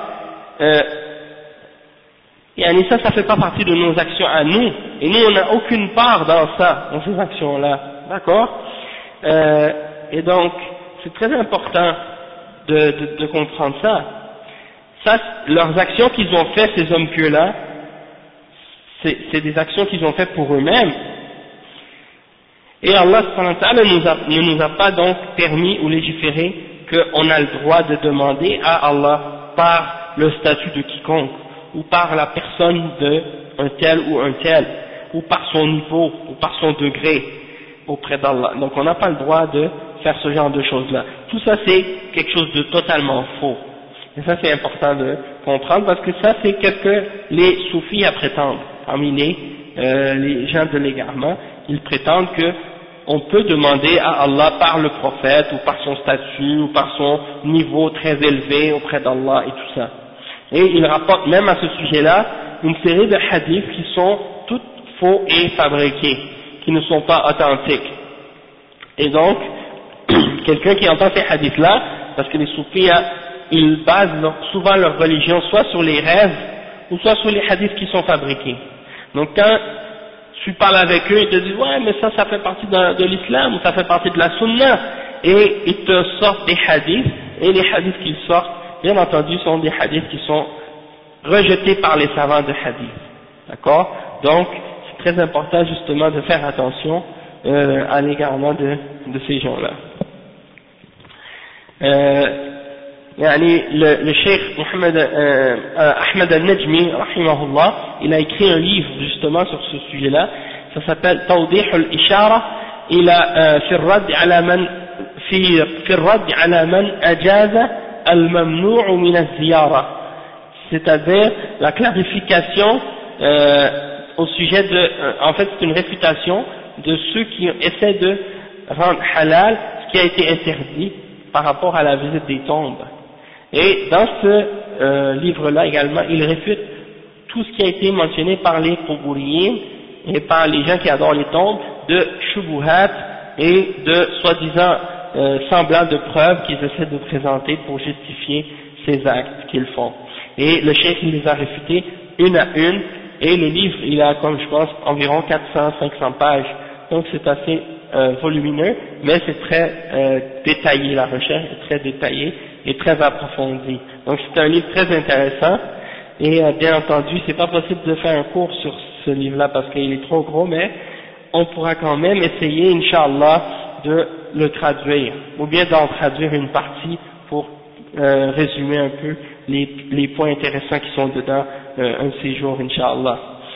ça fait pas partie de nos actions à nous, et nous on n'a aucune part dans ça, dans ces actions-là, d'accord? Et donc, c'est très important de comprendre ça. Ça, leurs actions qu'ils ont fait, ces hommes pieux-là, c'est des actions qu'ils ont faites pour eux-mêmes. Et Allah subhanahu wa ta'ala ne nous a pas donc permis ou légiféré qu'on a le droit de demander à Allah par le statut de quiconque, ou par la personne d'un tel ou un tel, ou par son niveau, ou par son degré auprès d'Allah. Donc on n'a pas le droit de faire ce genre de choses-là. Tout ça c'est quelque chose de totalement faux. Et ça c'est important de comprendre, parce que ça c'est ce que les soufis prétendent. Parmi les gens de l'égarement, ils prétendent que on peut demander à Allah par le prophète, ou par son statut, ou par son niveau très élevé auprès d'Allah et tout ça. Et ils rapportent même à ce sujet-là une série de hadiths qui sont tous faux et fabriqués, qui ne sont pas authentiques. Et donc, quelqu'un qui entend ces hadiths-là, parce que les soufis, ils basent souvent leur religion soit sur les rêves, ou soit sur les hadiths qui sont fabriqués. Donc quand tu parles avec eux, ils te disent ouais mais ça fait partie de l'islam, ou ça fait partie de la sunna, et ils te sortent des hadiths, et les hadiths qu'ils sortent, bien entendu, sont des hadiths qui sont rejetés par les savants de hadith. D'accord? Donc c'est très important justement de faire attention à l'égard de ces gens-là. Le cheikh Ahmed al-Najmi, rahimahullah, il a écrit un livre justement sur ce sujet-là, ça s'appelle Tawdih al-Ishara في الرد على من أجاز الممنوع من الزيارة, c'est-à-dire la clarification au sujet de, en fait c'est une réfutation de ceux qui essaient de rendre halal ce qui a été interdit par rapport à la visite des tombes. Et dans ce livre-là également, il réfute tout ce qui a été mentionné par les Qubouriyin et par les gens qui adorent les tombes de shubuhat et de soi-disant semblants de preuves qu'ils essaient de présenter pour justifier ces actes qu'ils font. Et le cheikh il les a réfutés une à une, et le livre il a comme je pense environ 400-500 pages, donc c'est assez volumineux, mais c'est très détaillé, la recherche est très détaillée et très approfondie. Donc c'est un livre très intéressant, et bien entendu c'est pas possible de faire un cours sur ce livre-là parce qu'il est trop gros, mais on pourra quand même essayer, Inch'Allah, de le traduire, ou bien d'en traduire une partie pour résumer un peu les points intéressants qui sont dedans un de ces jours, Inch'Allah.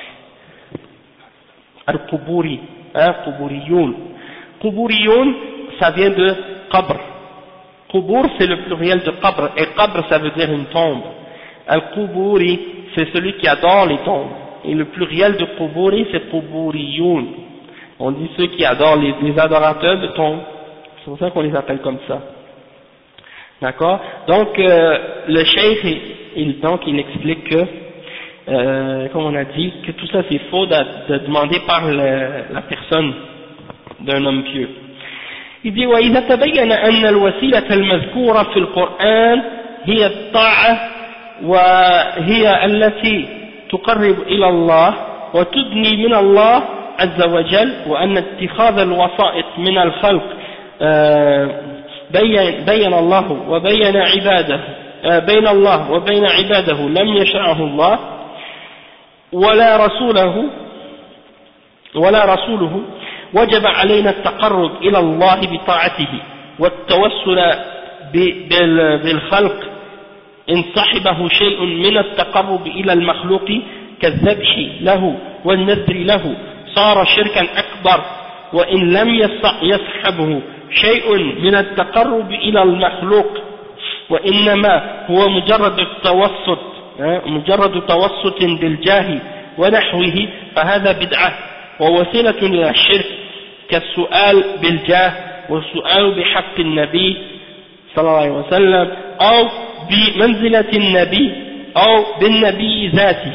Al-Quburi, Quburiyun. Quburiyun, ça vient de Qabr. Qubur, c'est le pluriel de Qabr, et Qabr, ça veut dire une tombe. Al-Quburi, c'est celui qui adore les tombes. Et le pluriel de Quburi, c'est Quburiyun. On dit ceux qui adorent les adorateurs de tombes. C'est pour ça qu'on les appelle comme ça. D'accord? Donc, le cheikh, il explique que, comme on a dit, que tout ça c'est faux de demander par la personne d'un homme pieux. Il dit وإذا تبين أن الوسيلة المذكورة في القرآن هي الطاعة وهي التي تقرب إلى الله وتدني من الله عز وجل, وأن اتخاذ الوسائط من الخلق بين الله وبين عباده بين الله وبين عباده لم يشرعه الله ولا رسوله وجب علينا التقرب إلى الله بطاعته والتوسل بالخلق إن صحبه شيء من التقرب إلى المخلوق كالذبح له والنذر له صار شركا أكبر, وإن لم يصحبه شيء من التقرب إلى المخلوق وإنما هو مجرد توسط بالجاه ونحوه فهذا بدعة ووسيلة إلى الشرك كالسؤال بالجاه والسؤال بحق النبي صلى الله عليه وسلم أو بمنزلة النبي أو بالنبي ذاته,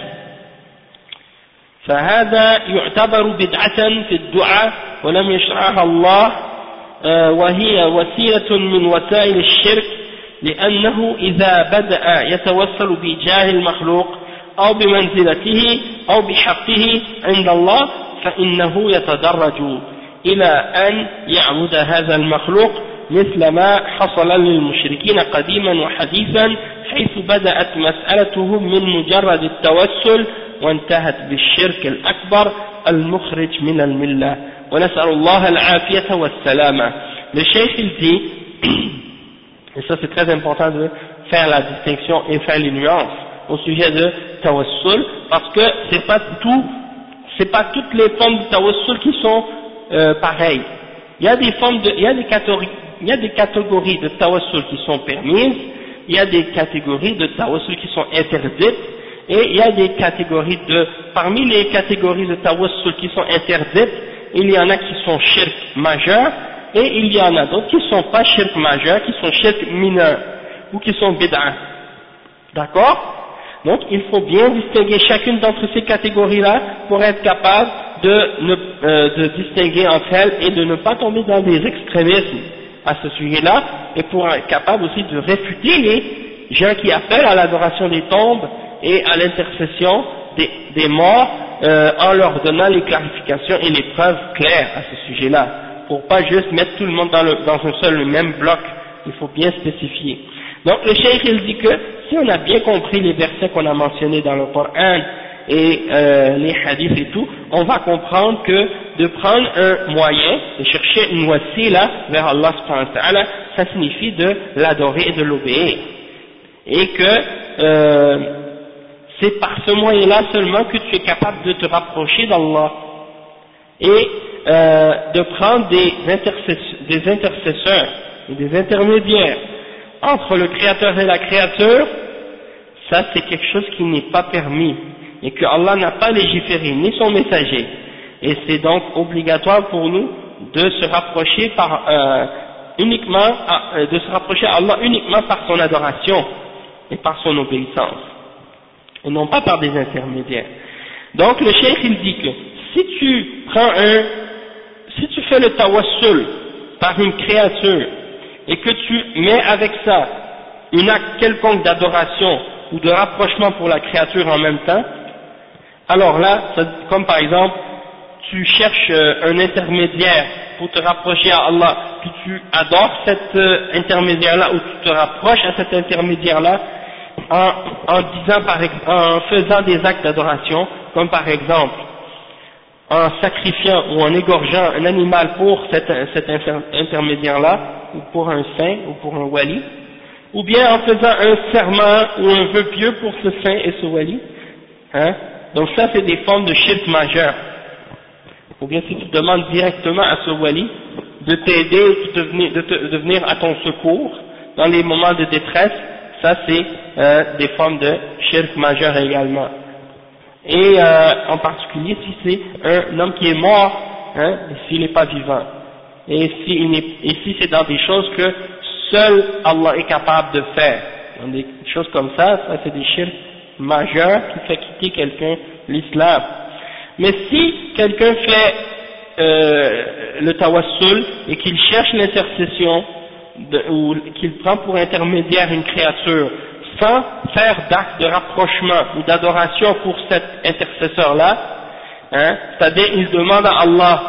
فهذا يعتبر بدعة في الدعاء ولم يشرعها الله, وهي وسيلة من وسائل الشرك, لأنه إذا بدأ يتوسل بجاه المخلوق أو بمنزلته أو بحقه عند الله فإنه يتدرج إلى أن يعبد هذا المخلوق مثل ما حصل للمشركين قديما وحديثا, حيث بدأت مسألتهم من مجرد التوسل وانتهت بالشرك الأكبر المخرج من الملة, ونسأل الله العافية والسلامة. Le cheikh il dit, et ça c'est très important de faire la distinction et faire les nuances au sujet de tawassul, parce que c'est pas toutes les formes de tawassul qui sont pareilles. Il y a des catégories de tawassul qui sont permises, il y a des catégories de tawassul qui sont interdites, et il y a des catégories parmi les catégories de tawassul qui sont interdites, il y en a qui sont shirk majeurs, et il y en a d'autres qui ne sont pas shirk majeurs, qui sont shirk mineurs, ou qui sont bid'ah. D'accord? Donc il faut bien distinguer chacune d'entre ces catégories-là pour être capable de distinguer entre elles et de ne pas tomber dans des extrémismes à ce sujet-là, et pour être capable aussi de réfuter les gens qui appellent à l'adoration des tombes et à l'intercession des morts, en leur donnant les clarifications et les preuves claires à ce sujet-là, pour pas juste mettre tout le monde dans un seul le même bloc, il faut bien spécifier. Donc le cheikh il dit que si on a bien compris les versets qu'on a mentionnés dans le Coran et les hadiths et tout, on va comprendre que de prendre un moyen, de chercher une wasila vers Allah subhanahu wa ta'ala, ça signifie de l'adorer et de l'obéir. Et que c'est par ce moyen-là seulement que tu es capable de te rapprocher d'Allah et de prendre des intercesseurs et des intermédiaires entre le créateur et la créature. Ça c'est quelque chose qui n'est pas permis et que Allah n'a pas légiféré ni son messager, et c'est donc obligatoire pour nous de se rapprocher de se rapprocher à Allah uniquement par son adoration et par son obéissance, et non pas par des intermédiaires. Donc le cheikh il dit que si tu fais le tawassul par une créature et que tu mets avec ça un acte quelconque d'adoration ou de rapprochement pour la créature en même temps, alors là, comme par exemple, tu cherches un intermédiaire pour te rapprocher à Allah, puis tu adores cet intermédiaire-là, ou tu te rapproches à cet intermédiaire-là en faisant des actes d'adoration, comme par exemple en sacrifiant ou en égorgeant un animal pour cet intermédiaire-là, ou pour un saint ou pour un wali, ou bien en faisant un serment ou un vœu pieux pour ce saint et ce wali, hein. Donc ça c'est des formes de shirk majeur. Ou bien si tu demandes directement à ce wali de t'aider ou de venir à ton secours dans les moments de détresse, ça c'est des formes de shirk majeur également. Et en particulier si c'est un homme qui est mort, hein, s'il n'est pas vivant. Et si c'est dans des choses que seul Allah est capable de faire, dans des choses comme ça c'est des shirk majeurs qui fait quitter quelqu'un l'islam. Mais si quelqu'un fait le tawassul et qu'il cherche l'intercession ou qu'il prend pour intermédiaire une créature sans faire d'acte de rapprochement ou d'adoration pour cet intercesseur-là, hein, c'est-à-dire il demande à Allah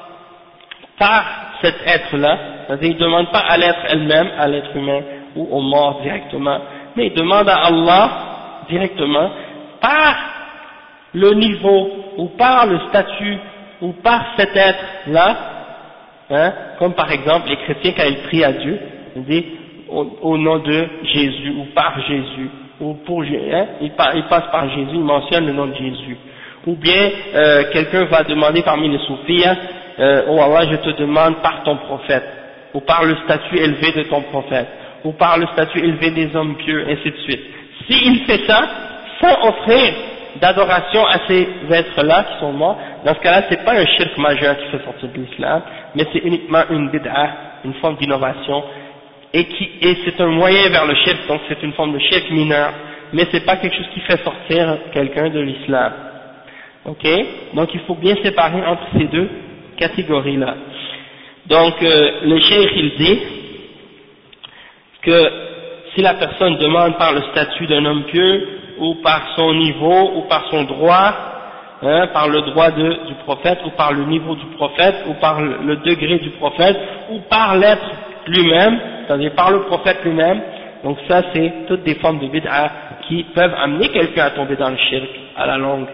par cet être-là, c'est-à-dire il ne demande pas à l'être elle-même, à l'être humain ou au mort directement, mais il demande à Allah directement par le niveau ou par le statut ou par cet être-là, hein, comme par exemple les chrétiens quand ils prient à Dieu, ils disent au nom de Jésus ou par Jésus, ou pour hein, ils passent par Jésus, ils mentionnent le nom de Jésus. Ou bien quelqu'un va demander parmi les soufis, hein, oh Allah je te demande par ton prophète, ou par le statut élevé de ton prophète, ou par le statut élevé des hommes pieux, ainsi de suite. S'il fait ça sans offrir d'adoration à ces êtres-là qui sont morts, dans ce cas-là c'est pas un shirk majeur qui fait sortir de l'islam, mais c'est uniquement une bid'ah, une forme d'innovation, et c'est un moyen vers le shirk, donc c'est une forme de shirk mineur, mais c'est pas quelque chose qui fait sortir quelqu'un de l'islam. Ok? Donc il faut bien séparer entre ces deux catégories-là. Donc le cheikh il dit que si la personne demande par le statut d'un homme pieux, ou par son niveau, ou par son droit, hein, par le droit du prophète, ou par le niveau du prophète, ou par le degré du prophète, ou par l'être lui-même, c'est-à-dire par le prophète lui-même, donc ça c'est toutes des formes de bid'a qui peuvent amener quelqu'un à tomber dans le shirk à la longue.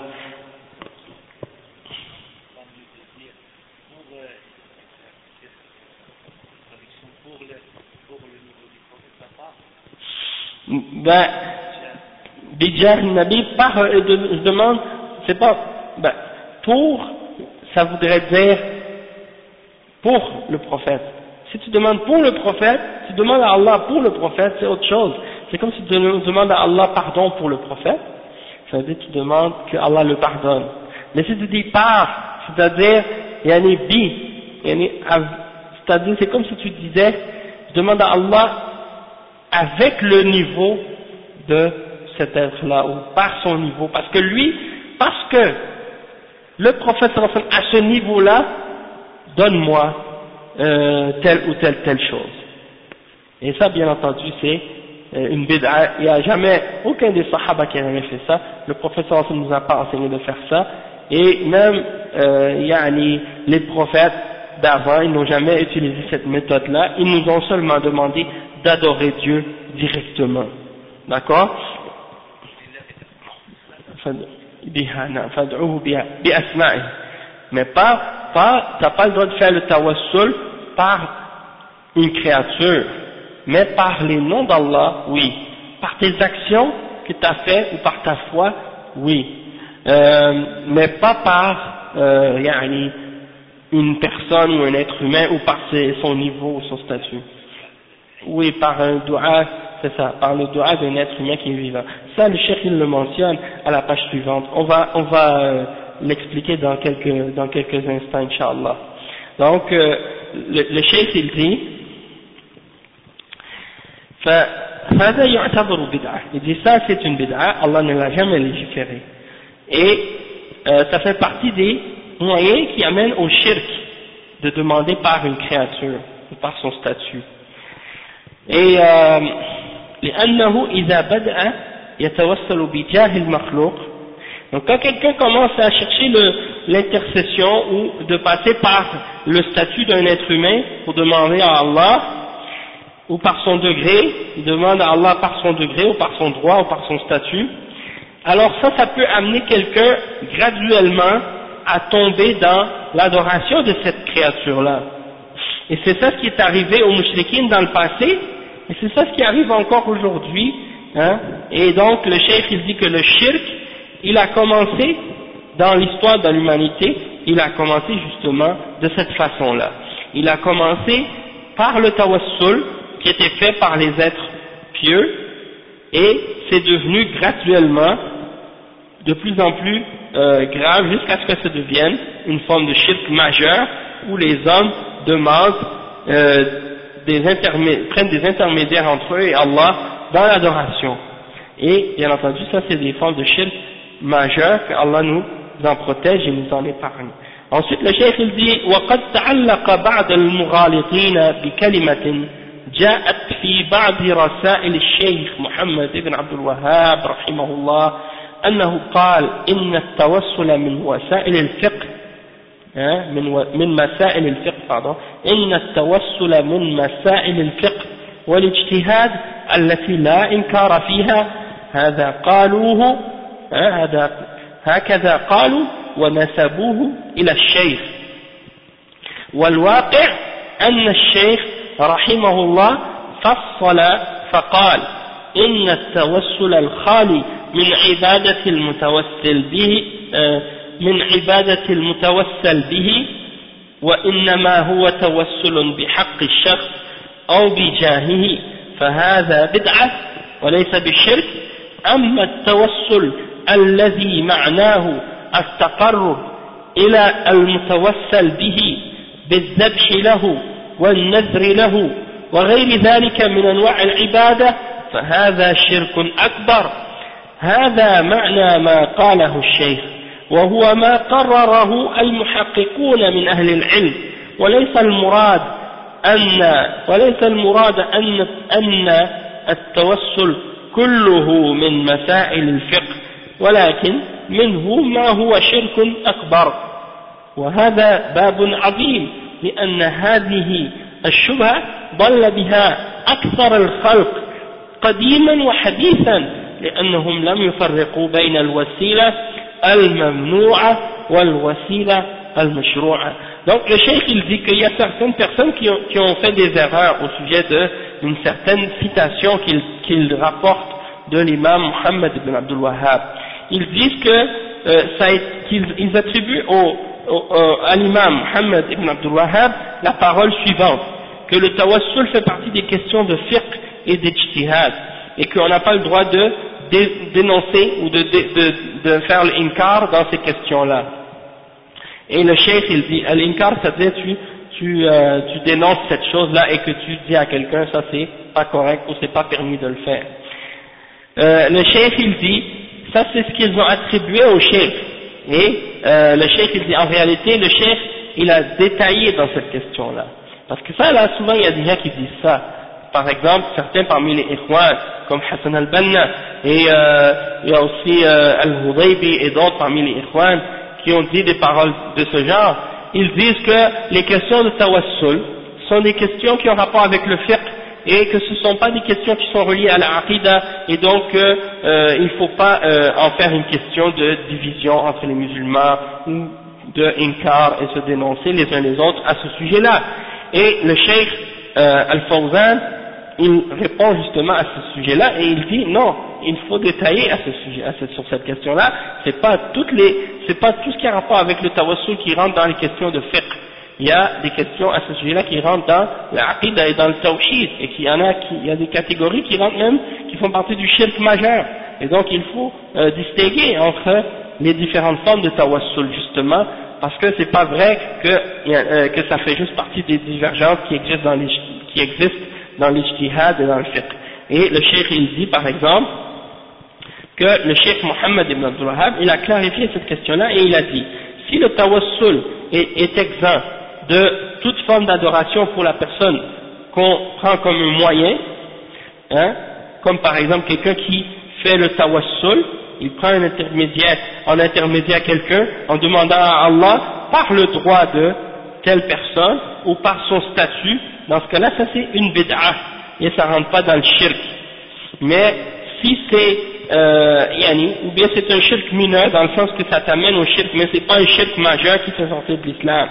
Ben, Bijah Nabi, je demande, c'est pas, ben, pour, ça voudrait dire pour le prophète. Si tu demandes pour le prophète, tu demandes à Allah pour le prophète, c'est autre chose. C'est comme si tu demandes à Allah pardon pour le prophète, ça veut dire que tu demandes que Allah le pardonne. Mais si tu dis par, c'est-à-dire, yani bi, c'est-à-dire c'est comme si tu disais, je demande à Allah avec le niveau de cet être-là, ou par son niveau, parce que le prophète à ce niveau-là, donne-moi, telle ou telle chose. Et ça, bien entendu, c'est une bid'a. Il n'y a jamais, aucun des sahaba qui a jamais fait ça. Le professeur ne nous a pas enseigné de faire ça. Et même, les prophètes d'avant, ils n'ont jamais utilisé cette méthode-là. Ils nous ont seulement demandé d'adorer Dieu directement. D'accord? Mais t'as pas le droit de faire le tawassul par une créature, mais par les noms d'Allah, oui. Par tes actions que tu as fait ou par ta foi, oui. Mais pas par une personne ou un être humain ou par son niveau ou son statut. Oui, par un dua, c'est ça, par le dua d'un être humain qui est vivant. Ça, le cheikh il le mentionne à la page suivante. On va l'expliquer dans quelques instants, Inch'Allah. Donc, le cheikh il dit, فهذا يعتبر بدعة. Il dit ça c'est une bid'a, Allah ne l'a jamais légiféré. Et ça fait partie des moyens qui amènent au shirk, de demander par une créature ou par son statut. Et لأنه إذا بدأ يتوسل بجاه المخلوق. Donc quand quelqu'un commence à chercher l'intercession ou de passer par le statut d'un être humain pour demander à Allah, ou par son degré, il demande à Allah par son degré ou par son droit ou par son statut, alors ça peut amener quelqu'un graduellement à tomber dans l'adoration de cette créature-là. Et c'est ça ce qui est arrivé aux mouchriquins dans le passé, et c'est ça ce qui arrive encore aujourd'hui, hein. Et donc le cheikh il dit que le shirk, il a commencé dans l'histoire de l'humanité, il a commencé justement de cette façon-là. Il a commencé par le tawassul, qui était fait par les êtres pieux, et c'est devenu graduellement de plus en plus grave jusqu'à ce que ça devienne une forme de shirk majeur où les hommes demandent prennent des intermédiaires entre eux et Allah dans l'adoration. Et bien entendu ça c'est des formes de shirk majeurs que Allah nous en protège et nous en épargne. Ensuite le cheikh il dit وقد تعلق بعض المغالطين بكلمة جاءت في بعض رسائل الشيخ محمد بن عبد الوهاب رحمه الله أنه قال إن التوسل من وسائل الفقه من مسائل الفقه إن التوسل من مسائل الفقه والاجتهاد التي لا إنكار فيها هكذا قالوا ونسبوه إلى الشيخ والواقع أن الشيخ رحمه الله فصل فقال إن التوسل الخالي من عبادة المتوسل به وإنما هو توسل بحق الشخص أو بجاهه فهذا بدعة وليس بالشرك. أما التوسل الذي معناه التقرب إلى المتوسل به بالذبح له والنذر له وغير ذلك من أنواع العبادة فهذا شرك أكبر. هذا معنى ما قاله الشيخ وهو ما قرره المحققون من أهل العلم وليس المراد أن التوسل كله من مسائل الفقه ولكن منه ما هو شرك أكبر. وهذا باب عظيم لأن هذه الشبهة ضل بها أكثر الخلق قديما وحديثا لأنهم لم يفرقوا بين الوسيلة الممنوعة والوسيلة المشروعة. Donc le cheikh il dit qu'il y a certaines personnes qui ont fait des erreurs au sujet d'une certaine citation qu'il rapporte de l'imam Muhammad ibn Abdul Wahhab. Ils disent qu'ils attribuent à l'imam Muhammad ibn Abdul Wahhab la parole suivante, que le tawassul fait partie des questions de fiqh et d'ijtihad, et qu'on n'a pas le droit de dénoncer ou de faire l'inkar dans ces questions-là. Et le cheikh il dit, l'inkar c'est-à-dire tu dénonces cette chose-là et que tu dis à quelqu'un ça c'est pas correct ou c'est pas permis de le faire. Le cheikh il dit, ça c'est ce qu'ils ont attribué au cheikh. Et le cheikh il dit, en réalité le cheikh il a détaillé dans cette question-là. Parce que ça, là, souvent, il y a des gens qui disent ça. Par exemple, certains parmi les Ikhwan, comme Hassan al-Banna, et il y a aussi Al-Hudaybi et d'autres parmi les Ikhwan, qui ont dit des paroles de ce genre. Ils disent que les questions de tawassul sont des questions qui ont rapport avec le fiqh, et que ce ne sont pas des questions qui sont reliées à la aqidah, et donc il ne faut pas en faire une question de division entre les musulmans, ou de inkar et se dénoncer les uns les autres à ce sujet-là. Et le cheikh Al-Fawzan, il répond justement à ce sujet-là, et il dit non, il faut détailler à ce sujet, sur cette question-là, c'est pas tout ce qui a rapport avec le tawassul qui rentre dans les questions de fiqh. Il y a des questions à ce sujet-là qui rentrent dans l'aqidah et dans le tawhid, et il y a des catégories qui rentrent même, qui font partie du shirk majeur. Et donc il faut distinguer entre les différentes formes de tawassul justement, parce que c'est pas vrai que ça fait juste partie des divergences qui existent dans l'ijtihad et dans le fiqh. Et le cheikh il dit par exemple que le cheikh Mohammed ibn Abdul Wahhab, il a clarifié cette question-là et il a dit si le tawassul est exempt de toute forme d'adoration pour la personne qu'on prend comme un moyen, hein, comme par exemple quelqu'un qui fait le tawassul, il prend un intermédiaire, en intermédiaire quelqu'un en demandant à Allah par le droit de telle personne ou par son statut, dans ce cas-là ça c'est une bid'ah et ça rentre pas dans le shirk. Mais si c'est ou bien c'est un shirk mineur dans le sens que ça t'amène au shirk, mais c'est pas un shirk majeur qui fait sortir de l'islam.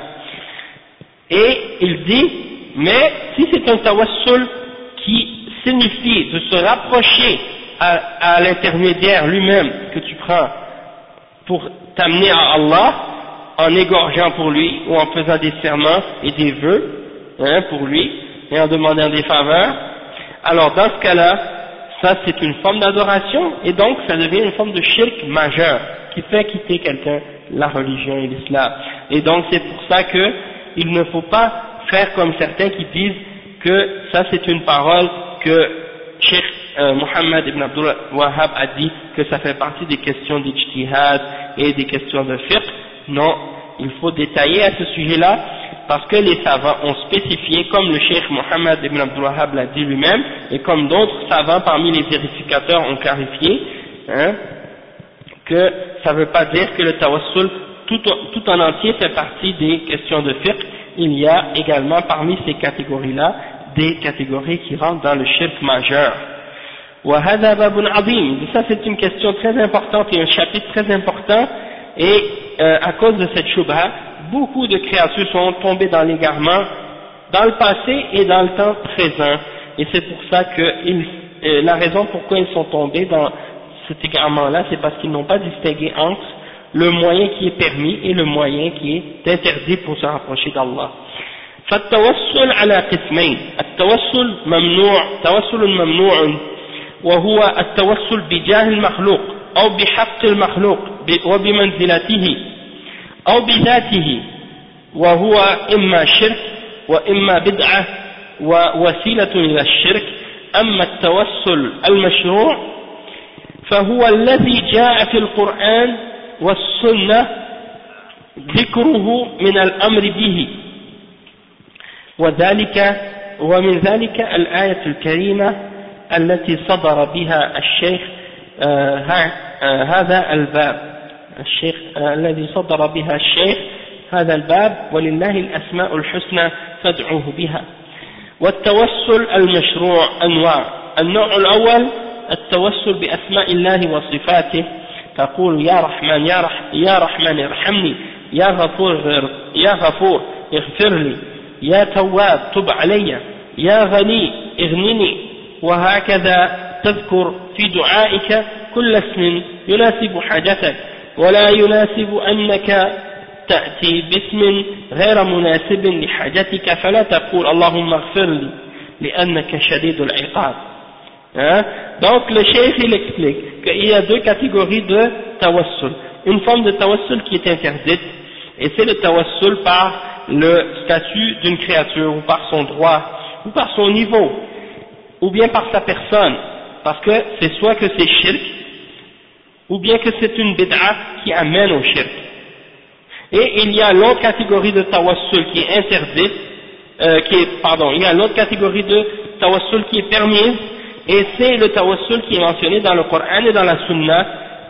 Et il dit, mais si c'est un tawassul qui signifie de se rapprocher à l'intermédiaire lui-même que tu prends pour t'amener à Allah en égorgeant pour lui ou en faisant des serments et des vœux hein, pour lui et en demandant des faveurs, alors dans ce cas-là, ça c'est une forme d'adoration et donc ça devient une forme de shirk majeur qui fait quitter quelqu'un la religion et l'islam. Et donc c'est pour ça que il ne faut pas faire comme certains qui disent que ça c'est une parole que Cheikh Mohammed ibn Abdul Wahhab a dit que ça fait partie des questions d'ijtihad et des questions de fiqh. Non, il faut détailler à ce sujet-là parce que les savants ont spécifié, comme le Cheikh Mohammed ibn Abdul Wahhab l'a dit lui-même, et comme d'autres savants parmi les vérificateurs ont clarifié, hein, que ça ne veut pas dire que le tawassul tout en entier fait partie des questions de fiqh. Il y a également parmi ces catégories-là des catégories qui rentrent dans le shirk majeur. وهذا باب عظيم. Ça c'est une question très importante et un chapitre très important, et à cause de cette shubha, beaucoup de créatures sont tombées dans l'égarement dans le passé et dans le temps présent, et c'est pour ça que la raison pourquoi ils sont tombés dans cet égarement-là, c'est parce qu'ils n'ont pas distingué entre le moyen qui est permis et le moyen qui est interdit pour se rapprocher d'Allah. فالتوسل على قسمين. التوسل ممنوع، توسل ممنوع وهو التوسل بجاه المخلوق أو بحق المخلوق وبمنزلته أو بذاته، وهو إما شرك وإما بدعة ووسيلة إلى الشرك. أما التوسل المشروع فهو الذي جاء في القرآن والسنة ذكره من الأمر به، ومن ذلك الآية الكريمة التي صدر بها الشيخ هذا الباب، الشيخ الذي صدر بها الشيخ هذا الباب ولله الأسماء الحسنى فادعوه بها. والتوسل المشروع أنواع. النوع الأول التوسل بأسماء الله وصفاته، تقول يا رحمن يا رحمن ارحمني، يا غفور اغفر لي، يا تواب تب علي، يا غني اغنني، وهكذا تذكر في دعائك كل اسم يناسب حاجتك ولا يناسب أنك تأتي باسم غير مناسب لحاجتك، فلا تقول اللهم اغفر لي لأنك شديد العقاب. Hein? Donc le cheikh il explique qu'il y a deux catégories de tawassul. Une forme de tawassul qui est interdite, et c'est le tawassul par le statut d'une créature, ou par son droit, ou par son niveau, ou bien par sa personne, parce que c'est soit que c'est shirk, ou bien que c'est une bid'a qui amène au shirk. Et il y a l'autre catégorie de tawassul qui est interdite, il y a l'autre catégorie de tawassul qui est permise, et c'est le tawassul qui est mentionné dans le Coran et dans la Sunna,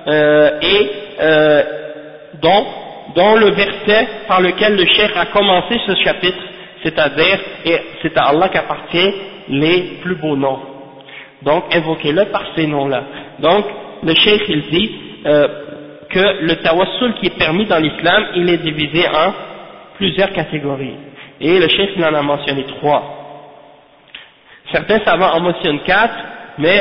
dont le verset par lequel le cheikh a commencé ce chapitre, c'est-à-dire, et c'est à Allah qu'appartient les plus beaux noms. Donc, invoquez-le par ces noms-là. Donc, le cheikh, il dit que le tawassul qui est permis dans l'islam, il est divisé en plusieurs catégories. Et le cheikh, il en a mentionné 3. Certains savants en mentionnent 4, mais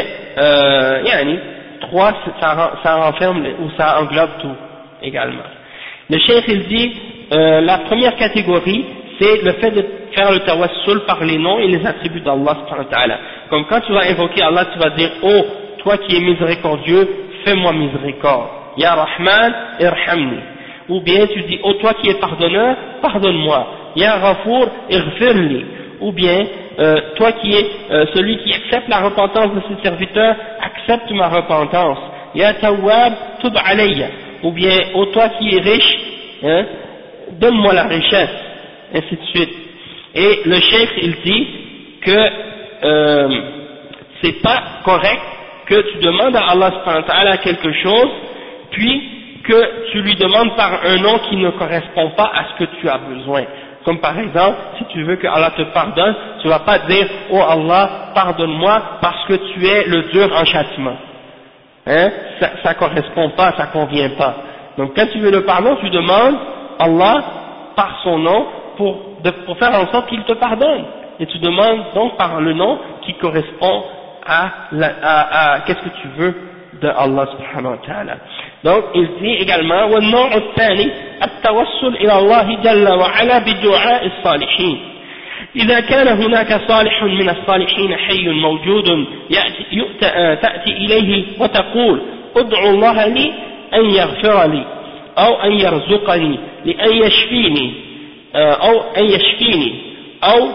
3, ça renferme, ou ça englobe tout, également. Le cheikh, il dit, la première catégorie, c'est le fait de faire le tawassul par les noms et les attributs d'Allah subhanahu wa ta'ala. Comme quand tu vas invoquer Allah, tu vas dire, oh, toi qui es miséricordieux, fais-moi miséricorde. Ya Rahman, irhamni. Ou bien tu dis, oh, toi qui es pardonneur, pardonne-moi. Ya Ghafour, ighfirli. Ou bien, toi qui es celui qui accepte la repentance de ses serviteurs, accepte ma repentance. Ya Tawwab, tub alayya. Ou bien, oh, toi qui es riche, donne-moi la richesse. Ainsi de suite. Et le cheikh, il dit que c'est pas correct que tu demandes à Allah subhanahu wa ta'ala quelque chose, puis que tu lui demandes par un nom qui ne correspond pas à ce que tu as besoin. Comme par exemple, si tu veux que Allah te pardonne, tu vas pas dire « Oh Allah, pardonne-moi parce que tu es le dur en châtiment ». Ça correspond pas, ça convient pas. Donc quand tu veux le pardon, tu demandes Allah par son nom pour faire en sorte qu'il te pardonne. Et tu demandes donc par le nom qui correspond à qu'est-ce que tu veux de Allah subhanahu wa ta'ala. Donc il dit également والنوع الثاني التوسل إلى الله جل وعلا بدعاء الصالحين إذا كان هناك صالح من الصالحين حي موجود تأتي إليه وتقول ادعو الله لي أن يغفر لي أو أن يرزقني لأن يشفيني أو أن يشفيني أو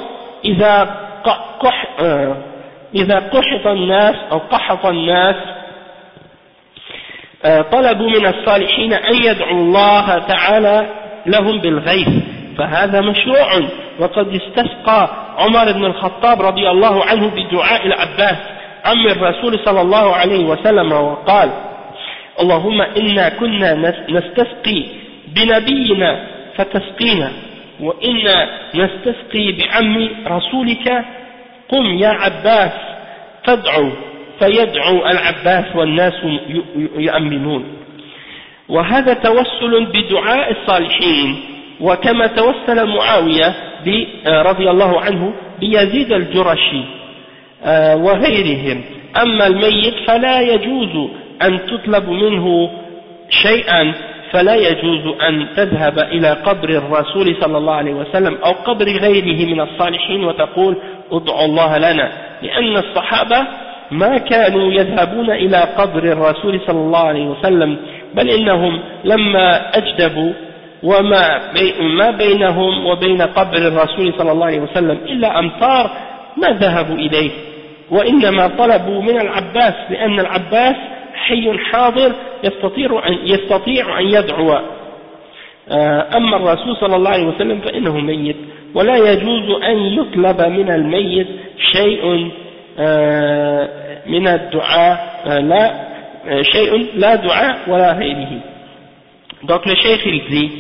إذا قحط الناس أو قحط الناس طلبوا من الصالحين أن يدعوا الله تعالى لهم بالغيث فهذا مشروع وقد استسقى عمر بن الخطاب رضي الله عنه بدعاء العباس عم الرسول صلى الله عليه وسلم وقال اللهم إنا كنا نستسقي بنبينا فتسقينا وإنا نستسقي بعم رسولك قم يا عباس فادعو فيدعو العباس والناس يؤمنون وهذا توسل بدعاء الصالحين وكما توسل معاوية رضي الله عنه بيزيد الجرشي وغيرهم أما الميت فلا يجوز أن تطلب منه شيئا فلا يجوز أن تذهب إلى قبر الرسول صلى الله عليه وسلم أو قبر غيره من الصالحين وتقول ادعوا الله لنا لأن الصحابة ما كانوا يذهبون إلى قبر الرسول صلى الله عليه وسلم بل إنهم لما أجدبوا وما بينهم وبين قبر الرسول صلى الله عليه وسلم إلا أمتار ما ذهبوا إليه وإنما طلبوا من العباس لأن العباس حي حاضر يستطيع أن يدعو أما الرسول صلى الله عليه وسلم فإنه ميت ولا يجوز أن يطلب من الميت شيء من الدعاء لا دعاء ولا غيره. Donc le cheikh il dit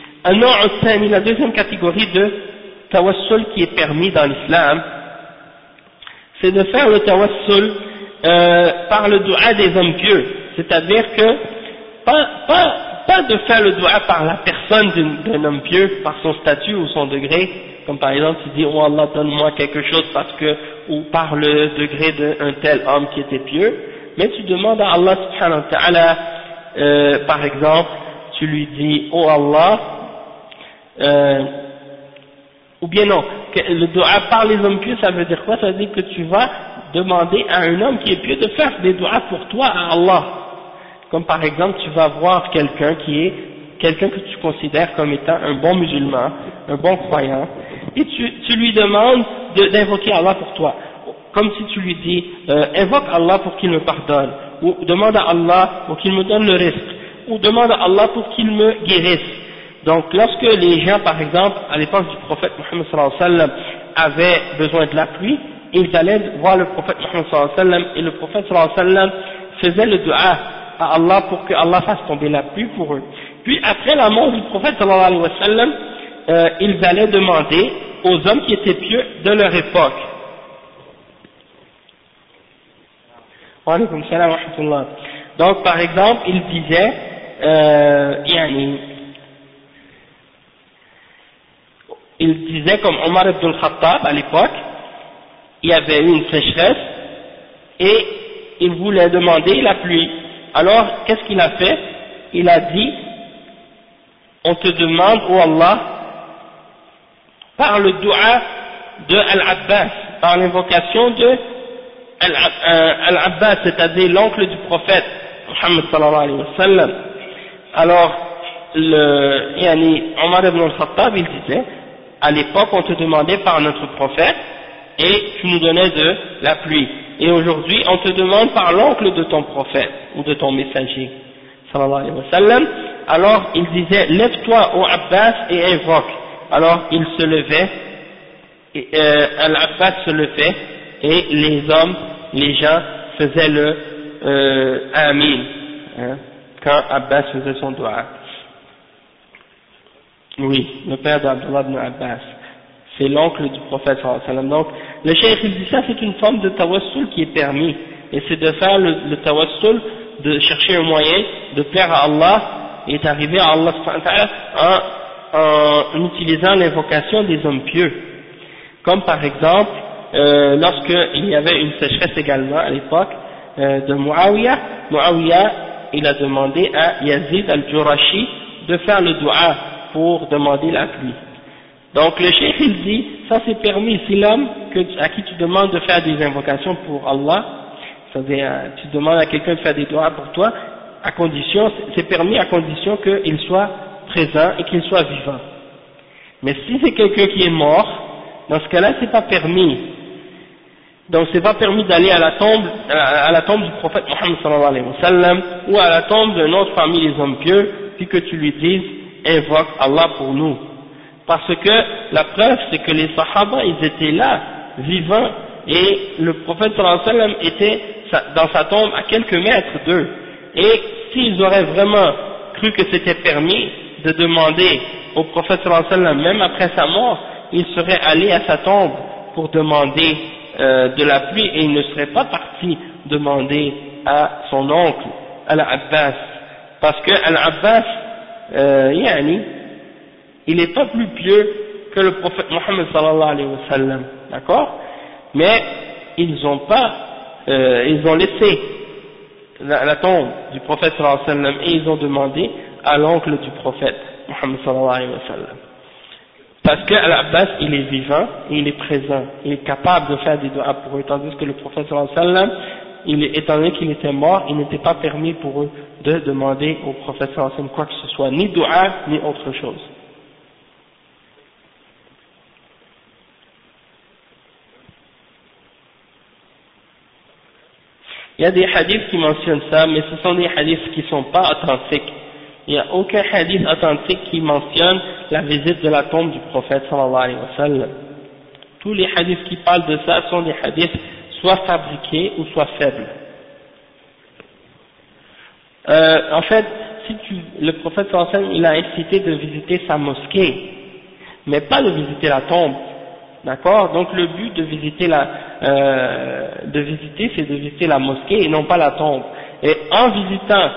la deuxième catégorie de tawassul qui est permis dans l'islam, c'est de faire le tawassul par le dua des hommes pieux, c'est-à-dire que pas de faire le dua par la personne d'un homme pieux, par son statut ou son degré, comme par exemple tu dis oh Allah donne-moi quelque chose parce que, ou par le degré d'un tel homme qui était pieux, mais tu demandes à Allah subhanahu wa ta'ala, par exemple tu lui dis oh Allah, ou bien non, le dua par les hommes pieux ça veut dire quoi? Ça veut dire que tu vas demander à un homme qui est pieux de faire des duas pour toi à Allah. Comme par exemple tu vas voir quelqu'un que tu considères comme étant un bon musulman, un bon croyant, et tu lui demandes d'invoquer Allah pour toi, comme si tu lui dis invoque Allah pour qu'il me pardonne, ou demande à Allah pour qu'il me donne le risque, ou demande à Allah pour qu'il me guérisse, Donc lorsque les gens, par exemple, à l'époque du prophète Mohammed sallallahu alayhi wa sallam, avaient besoin de la pluie, ils allaient voir le prophète Mohammed sallallahu alayhi wa sallam, et le prophète sallallahu alayhi wa sallam faisait le dua à Allah pour que Allah fasse tomber la pluie pour eux. Puis après la mort du prophète sallallahu alayhi wa sallam, ils allaient demander aux hommes qui étaient pieux de leur époque. Wa alaykoum salam wa rahmatullah. Donc par exemple, ils disaient, il disait comme Omar ibn al-Khattab à l'époque, il y avait eu une sécheresse et il voulait demander la pluie. Alors qu'est-ce qu'il a fait? Il a dit, on te demande, ô Allah, par le dua de Al-Abbas, par l'invocation de Al-Abbas, c'est-à-dire l'oncle du prophète Muhammad sallallahu alayhi wa sallam. Alors Omar ibn al-Khattab, il disait, à l'époque, on te demandait par notre prophète et tu nous donnais de la pluie. Et aujourd'hui, on te demande par l'oncle de ton prophète ou de ton messager, sallallahu alayhi wa sallam. Alors, il disait, lève-toi ô Abbas et invoque. Alors, il se levait, Al-Abbas se levait et les hommes, les gens faisaient le Amin, hein, quand Abbas faisait son dua. Oui, le père d'Abdullah ibn Abbas, c'est l'oncle du prophète sallallahu alayhi wa sallam. Donc, le cheikh il dit ça, c'est une forme de tawassul qui est permis, et c'est de faire le tawassul, de chercher un moyen de plaire à Allah et d'arriver à Allah subhanahu wa ta'ala en utilisant l'invocation des hommes pieux. Comme par exemple, lorsqu'il y avait une sécheresse également à l'époque de Muawiyah, il a demandé à Yazid al-Jurashi de faire le dua pour demander la pluie. Donc le cheikh il dit, ça c'est permis, si l'homme à qui tu demandes de faire des invocations pour Allah, c'est-à-dire tu demandes à quelqu'un de faire des doigts pour toi, à condition, c'est permis à condition qu'il soit présent et qu'il soit vivant. Mais si c'est quelqu'un qui est mort, dans ce cas-là c'est pas permis. Donc c'est pas permis d'aller à la tombe du prophète Mohammed sallallahu alayhi wa sallam ou à la tombe d'un autre parmi les hommes pieux, puis que tu lui dises invoque Allah pour nous. Parce que la preuve c'est que les Sahaba ils étaient là, vivants, et le prophète sallallahu alayhi wa sallam était dans sa tombe à quelques mètres d'eux. Et s'ils auraient vraiment cru que c'était permis de demander au prophète sallallahu alayhi wa sallam, même après sa mort, ils seraient allés à sa tombe pour demander de la pluie et ils ne seraient pas partis demander à son oncle, Al-Abbas. Parce que Al-Abbas, il n'est pas plus pieux que le prophète Mohammed sallallahu alayhi wa sallam, d'accord? Mais ils ont laissé la tombe du prophète sallallahu alayhi wa sallam et ils ont demandé à l'oncle du prophète Mohammed sallallahu alayhi wa sallam. Parce que Al-Abbas il est vivant et il est présent, il est capable de faire des doigts pour eux, tandis que le prophète sallallahu alayhi wa sallam, étant donné qu'il était mort, il n'était pas permis pour eux de demander au prophète sallallahu alayhi wa sallam quoi que ce soit, ni doua, ni autre chose. Il y a des hadiths qui mentionnent ça, mais ce sont des hadiths qui ne sont pas authentiques. Il n'y a aucun hadith authentique qui mentionne la visite de la tombe du prophète sallallahu alayhi wa sallam. Tous les hadiths qui parlent de ça sont des hadiths soit fabriqués ou soit faibles. En fait, le prophète sallallahu alayhi wa sallam, il a incité de visiter sa mosquée, mais pas de visiter la tombe. D'accord? Donc le but de visiter c'est de visiter la mosquée et non pas la tombe. Et en visitant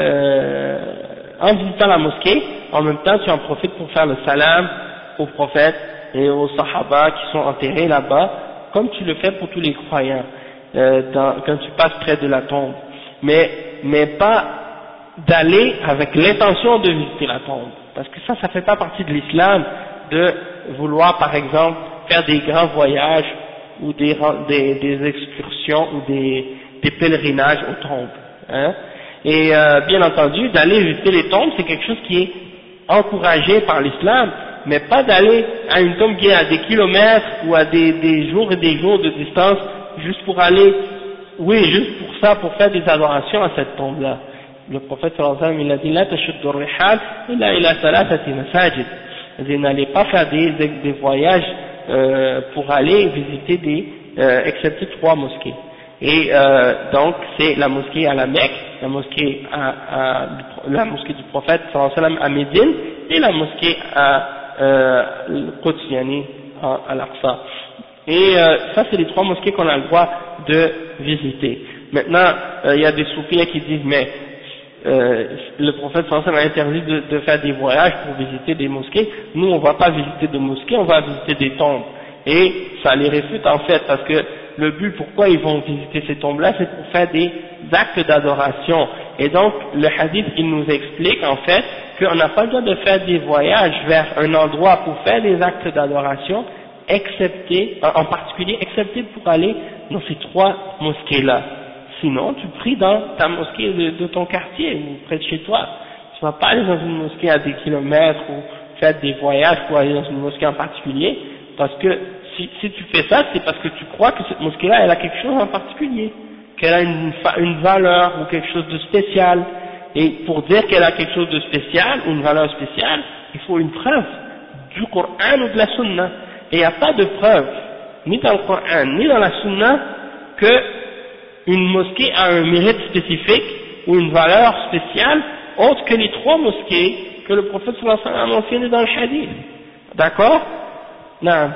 la mosquée, en même temps tu en profites pour faire le salam au prophète et aux sahaba qui sont enterrés là-bas, comme tu le fais pour tous les croyants quand tu passes près de la tombe. Mais pas d'aller avec l'intention de visiter la tombe, parce que ça fait pas partie de l'islam de vouloir par exemple faire des grands voyages ou des excursions ou des pèlerinages aux tombes, hein. Et bien entendu, d'aller visiter les tombes, c'est quelque chose qui est encouragé par l'islam, mais pas d'aller à une tombe qui est à des kilomètres ou à des jours et des jours de distance juste pour aller, juste pour ça, pour faire des adorations à cette tombe-là. Le prophète sallallahu alayhi wa sallam, il a dit la tashuddu ar-rihal illa ila thalathati masajid. C'est-à-dire, n'allez pas faire des voyages pour aller visiter excepté 3 mosquées. Et donc c'est la mosquée à la Mecque, la mosquée du prophète sallallahu alayhi wa sallam à Médine et la mosquée à Quds, yani à l'Aqsa. Et ça c'est les 3 mosquées qu'on a le droit de visiter. Maintenant il y a des soufis qui disent mais le prophète sallallahu alayhi wa sallam a interdit de faire des voyages pour visiter des mosquées. Nous on va pas visiter de mosquées, on va visiter des tombes. Et ça les réfute en fait parce que le but pourquoi ils vont visiter ces tombes-là, c'est pour faire des actes d'adoration. Et donc, le hadith, il nous explique en fait qu'on n'a pas le droit de faire des voyages vers un endroit pour faire des actes d'adoration, en particulier, excepté pour aller dans ces 3 mosquées-là. Sinon, tu pries dans ta mosquée de ton quartier ou près de chez toi. Tu vas pas aller dans une mosquée à des kilomètres ou faire des voyages pour aller dans une mosquée en particulier, parce que si tu fais ça, c'est parce que tu crois que cette mosquée-là, elle a quelque chose en particulier, qu'elle a une valeur ou quelque chose de spécial. Et pour dire qu'elle a quelque chose de spécial ou une valeur spéciale, il faut une preuve du Coran ou de la Sunna. Et il n'y a pas de preuve, ni dans le Coran, ni dans la Sunna, que une mosquée a un mérite spécifique ou une valeur spéciale autre que les 3 mosquées que le prophète sallallahu alayhi wa sallam a mentionnées dans le hadith. D'accord? Non.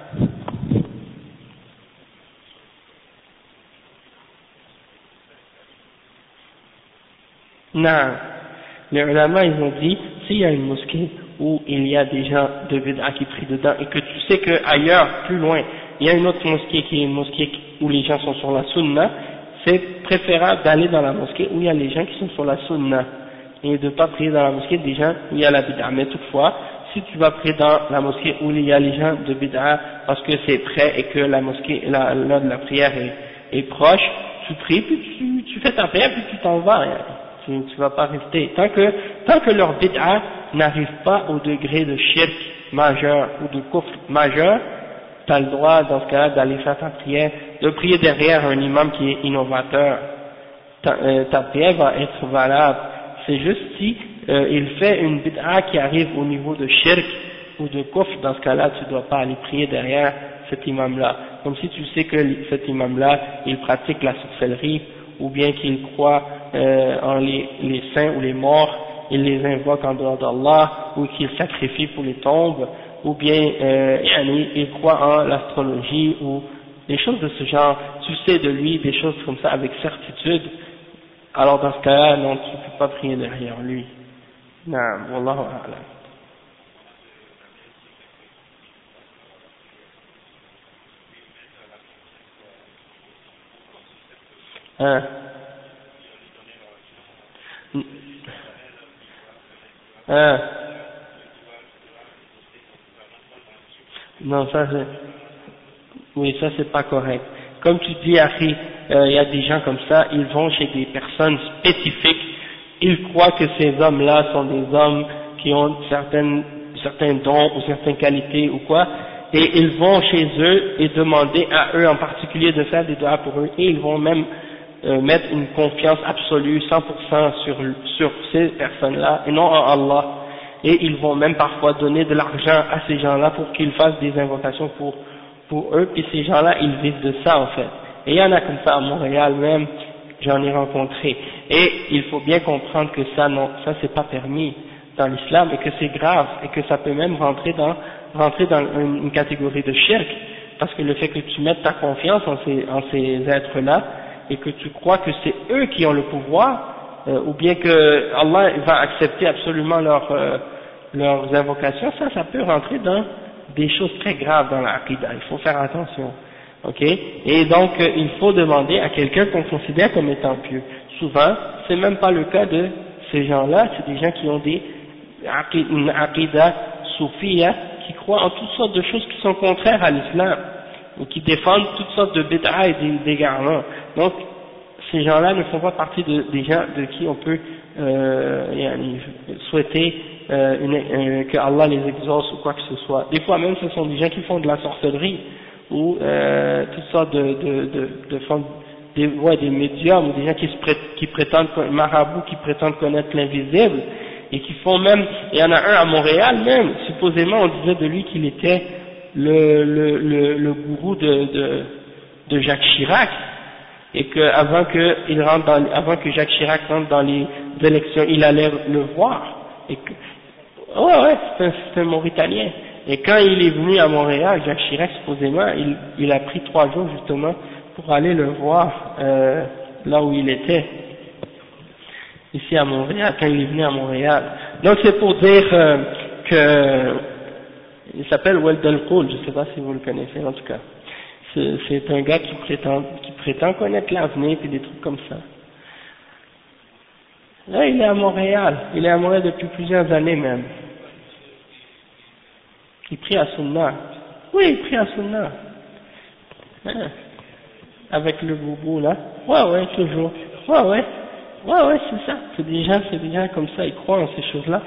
Non, les ulama ils ont dit, s'il y a une mosquée où il y a des gens de bid'a qui prient dedans et que tu sais qu'ailleurs, plus loin, il y a une autre mosquée qui est une mosquée où les gens sont sur la sunna, c'est préférable d'aller dans la mosquée où il y a les gens qui sont sur la sunna et de ne pas prier dans la mosquée des gens où il y a la bid'a. Mais toutefois, si tu vas prier dans la mosquée où il y a les gens de bid'a parce que c'est près et que la mosquée, l'heure de la prière est proche, tu pries puis tu fais ta prière puis tu t'en vas. Tu vas pas rester. Tant que leur bid'a n'arrive pas au degré de shirk majeur ou de kufr majeur, tu as le droit dans ce cas-là d'aller faire ta prière, de prier derrière un imam qui est innovateur. Ta prière va être valable. C'est juste si il fait une bid'a qui arrive au niveau de shirk ou de kufr, dans ce cas-là tu ne dois pas aller prier derrière cet imam-là. Comme si tu sais que cet imam-là, il pratique la sorcellerie ou bien qu'il croit en les saints ou les morts, il les invoque en dehors d'Allah, ou qu'il sacrifie pour les tombes, ou bien il croit en l'astrologie, ou des choses de ce genre. Tu sais de lui des choses comme ça avec certitude, alors dans ce cas-là, non, tu ne peux pas prier derrière lui. Non, wallahu a'lam. Hein? Hein? Non, ça c'est, oui, ça c'est pas correct. Comme tu dis, Akhi, il y a des gens comme ça, ils vont chez des personnes spécifiques, ils croient que ces hommes-là sont des hommes qui ont certains dons ou certaines qualités ou quoi, et ils vont chez eux et demander à eux en particulier de faire des doigts pour eux, et ils vont même mettre une confiance absolue, 100% sur ces personnes-là, et non en Allah. Et ils vont même parfois donner de l'argent à ces gens-là pour qu'ils fassent des invocations pour eux, puis ces gens-là, ils vivent de ça en fait. Et il y en a comme ça à Montréal même, j'en ai rencontré. Et il faut bien comprendre que ça, non, ça c'est pas permis dans l'islam, et que c'est grave, et que ça peut même rentrer dans une catégorie de shirk, parce que le fait que tu mettes ta confiance en ces êtres-là, et que tu crois que c'est eux qui ont le pouvoir, ou bien que Allah va accepter absolument leurs invocations, ça peut rentrer dans des choses très graves dans la aqidah, il faut faire attention, ok? Et donc il faut demander à quelqu'un qu'on considère comme étant pieux. Souvent, c'est même pas le cas de ces gens-là, c'est des gens qui ont une aqidah soufia, qui croient en toutes sortes de choses qui sont contraires à l'islam, ou qui défendent toutes sortes de bid'a et d'égarements. Donc, ces gens-là ne font pas partie des gens de qui on peut souhaiter que Allah les exauce ou quoi que ce soit. Des fois même, ce sont des gens qui font de la sorcellerie ou toutes sortes des médiums ou des gens qui prétendent, marabouts qui prétendent connaître l'invisible, et qui font même, il y en a un à Montréal même, supposément on disait de lui qu'il était le gourou de Jacques Chirac, et que avant que Jacques Chirac rentre dans les élections, il allait le voir, et que, ouais, c'est un Mauritanien, et quand il est venu à Montréal, Jacques Chirac supposément, il a pris 3 jours justement pour aller le voir, là où il était, ici à Montréal, quand il est venu à Montréal. Donc c'est pour dire que il s'appelle Weldon Cole, je ne sais pas si vous le connaissez en tout cas. C'est un gars qui prétend connaître l'avenir et des trucs comme ça. Là il est à Montréal depuis plusieurs années même. Il prie à Sunna. Oui, il prie à Sunna. Hein. Avec le boubou là. Ouais, toujours. Ouais, c'est ça. C'est des gens comme ça, ils croient en ces choses-là.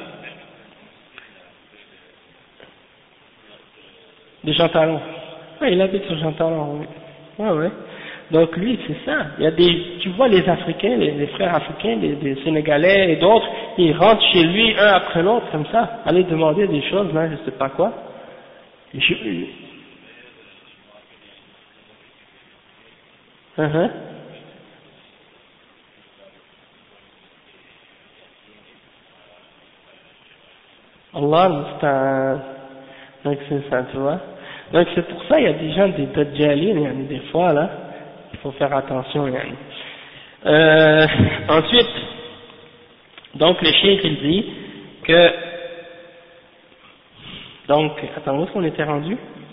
De Jean Talon. Ouais, il habite sur Jean Talon, oui. Ouais. Donc lui, c'est ça. Il y a tu vois les Africains, les frères africains, des Sénégalais et d'autres, ils rentrent chez lui un après l'autre comme ça, aller demander des choses, là, je sais pas quoi. Allah, donc c'est ça, tu vois. Donc c'est pour ça, il y a des gens, des Dajjalin, des fois, là, il faut faire attention, ensuite, donc le cheikh, il dit que, donc, attends, où est-ce qu'on était rendu?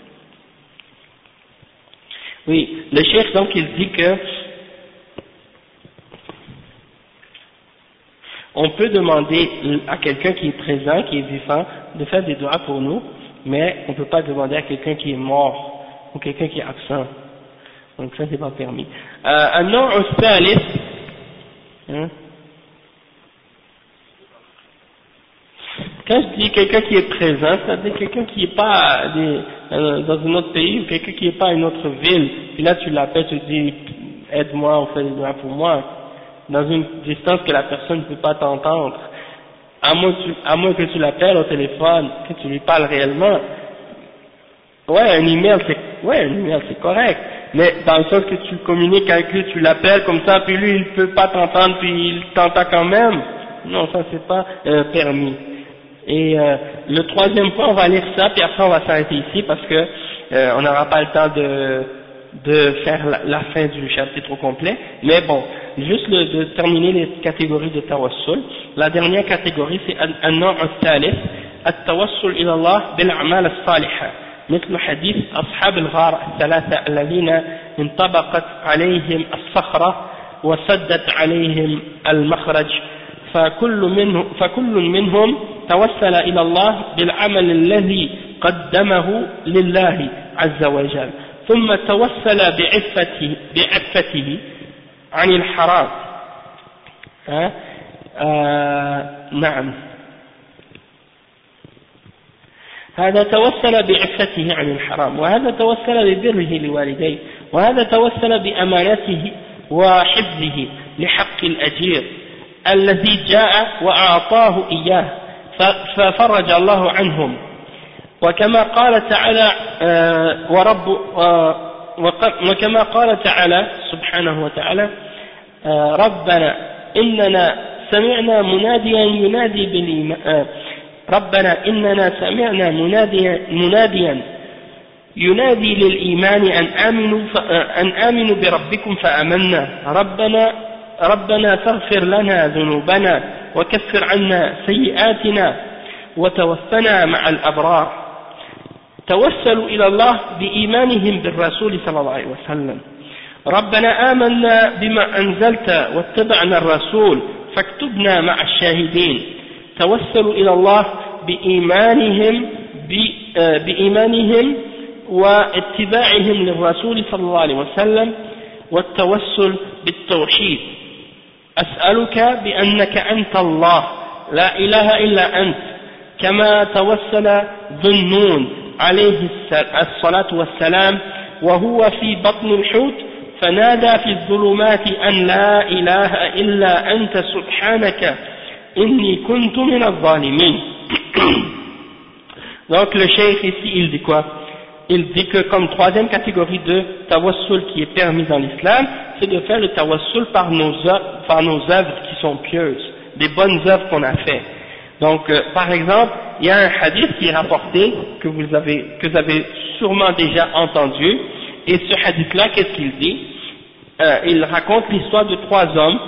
Oui, le cheikh, donc, il dit que on peut demander à quelqu'un qui est présent, qui est vivant, de faire des doigts pour nous, mais on ne peut pas demander à quelqu'un qui est mort, ou quelqu'un qui est absent. Donc ça, c'est pas permis. Un nom hospitalier, quand je dis quelqu'un qui est présent, c'est-à-dire quelqu'un qui n'est pas dans un autre pays, ou quelqu'un qui n'est pas à une autre ville, puis là tu l'appelles, tu dis aide-moi, on fait des doigts pour moi, dans une distance que la personne ne peut pas t'entendre, à moins que tu l'appelles au téléphone, que tu lui parles réellement. Ouais, un email c'est correct, mais dans le sens que tu communiques avec lui, tu l'appelles comme ça, puis lui il peut pas t'entendre, puis il t'entend quand même, non, ça c'est pas permis. Et le troisième point, on va lire ça, puis après on va s'arrêter ici, parce que on n'aura pas le temps de faire la fin du chapitre au complet, mais bon, juste de terminer les catégories de tawassul. La dernière catégorie, c'est un الثالث التوسل إلى الله بالأعمال الصالحة مثل حديث أصحاب الغار الثلاثة الذين انطبقت عليهم الصخرة وسدت عليهم المخرج فكل منهم توسل إلى الله بالعمل الذي قدمه لله عز وجل ثم توسل بعفته عن الحرام. نعم، هذا توسل بعفته عن الحرام، وهذا توسل ببره لوالديه، وهذا توسل بأمانته وحفظه لحق الأجير الذي جاء وأعطاه إياه ففرج الله عنهم. وكما قال تعالى وكما قال تعالى سبحانه وتعالى ربنا إننا سمعنا مناديا ينادي بالإيمان ربنا إننا سمعنا مناديا ينادي للإيمان أن آمنوا بربكم فآمنا ربنا فاغفر لنا ذنوبنا وكفر عنا سيئاتنا وتوفنا مع الأبرار. توسلوا إلى الله بإيمانهم بالرسول صلى الله عليه وسلم. ربنا آمنا بما أنزلت واتبعنا الرسول فاكتبنا مع الشاهدين. توسلوا إلى الله بإيمانهم واتباعهم للرسول صلى الله عليه وسلم والتوسل بالتوحيد. أسألك بأنك أنت الله لا إله إلا أنت كما توسل ذو النون عليه الصلاة والسلام وهو في بطن الحوت فنادى في الظلمات أن لا إله إلا أنت سبحانك إني كنت من الظالمين. Donc le cheikh ici il dit quoi? Il dit que comme troisième catégorie de tawassul qui est permis dans l'islam, c'est de faire le tawassul par nos œuvres qui sont pieuses, des bonnes œuvres qu'on a fait. Donc par exemple, il y a un hadith qui est rapporté que vous avez sûrement déjà entendu, et ce hadith-là, qu'est-ce qu'il dit? Il raconte l'histoire de trois hommes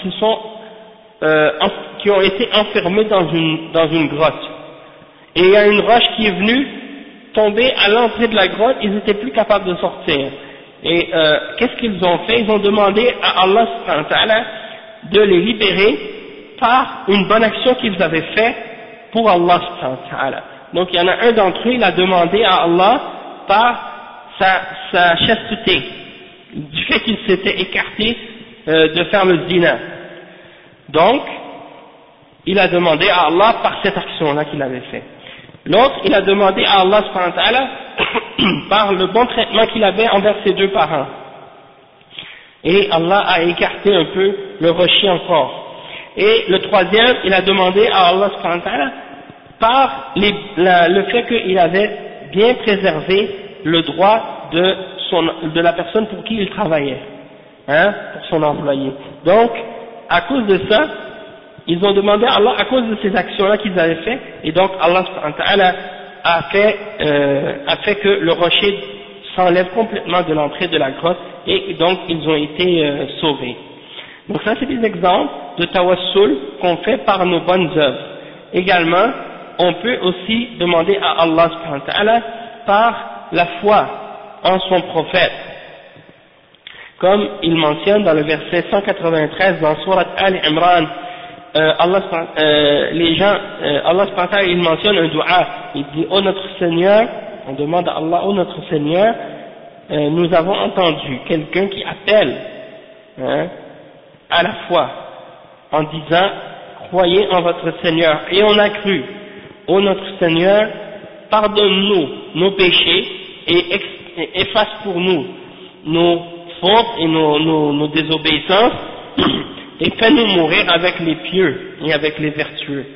qui ont été enfermés dans une grotte. Et il y a une roche qui est venue tomber à l'entrée de la grotte, ils n'étaient plus capables de sortir. Et qu'est-ce qu'ils ont fait? Ils ont demandé à Allah subhanahu wa ta'ala de les libérer par une bonne action qu'ils avaient faite pour Allah subhanahu wa ta'ala. Donc il y en a un d'entre eux, il a demandé à Allah par sa chasteté, du fait qu'il s'était écarté de faire le zina. Donc, il a demandé à Allah par cette action-là qu'il avait fait. L'autre, il a demandé à Allah subhanahu wa ta'ala par le bon traitement qu'il avait envers ses deux parents. Et Allah a écarté un peu le rocher encore. Et le troisième, il a demandé à Allah subhanahu wa ta'ala par le fait qu'il avait bien préservé le droit de la personne pour qui il travaillait, pour son employé. Donc, à cause de ça, ils ont demandé à Allah, à cause de ces actions-là qu'ils avaient fait, et donc Allah subhanahu wa ta'ala a fait que le rocher s'enlève complètement de l'entrée de la grotte, et donc ils ont été sauvés. Donc ça c'est des exemples de tawassul qu'on fait par nos bonnes œuvres. Également, on peut aussi demander à Allah subhanahu wa ta'ala par la foi en son prophète, comme il mentionne dans le verset 193 dans Surat Al-Imran. Allah subhanahu wa ta'ala, il mentionne un dua, il dit: ô notre Seigneur, on demande à Allah: ô notre Seigneur, nous avons entendu quelqu'un qui appelle à la foi en disant: croyez en votre Seigneur, et on a cru. Ô notre Seigneur, pardonne-nous nos péchés et efface pour nous nos fautes et nos désobéissances, et fais-nous mourir avec les pieux et avec les vertueux.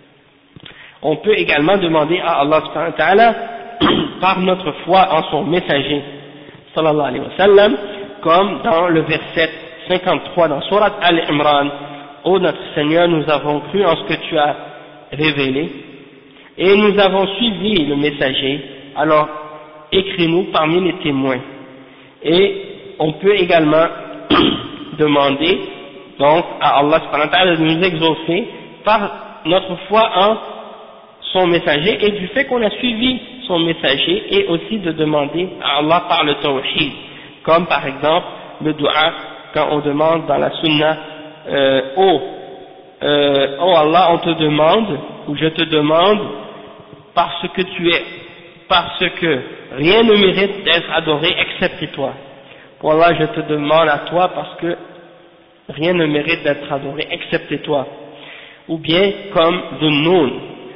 On peut également demander à Allah subhanahu wa ta'ala par notre foi en son messager sallallahu alayhi wa sallam, comme dans le verset 53 dans Surat Al-Imran: ô notre Seigneur, nous avons cru en ce que tu as révélé et nous avons suivi le messager, alors écris-nous parmi les témoins. Et on peut également demander donc à Allah subhanahu wa ta'ala de nous exaucer par notre foi en son messager et du fait qu'on a suivi son messager, et aussi de demander à Allah par le tawhid, comme par exemple le dua quand on demande dans la sunna: oh Allah, on te demande, ou je te demande, parce que tu es, parce que rien ne mérite d'être adoré excepté toi. Oh Allah, je te demande à toi parce que rien ne mérite d'être adoré excepté toi. Ou bien comme Zunnun,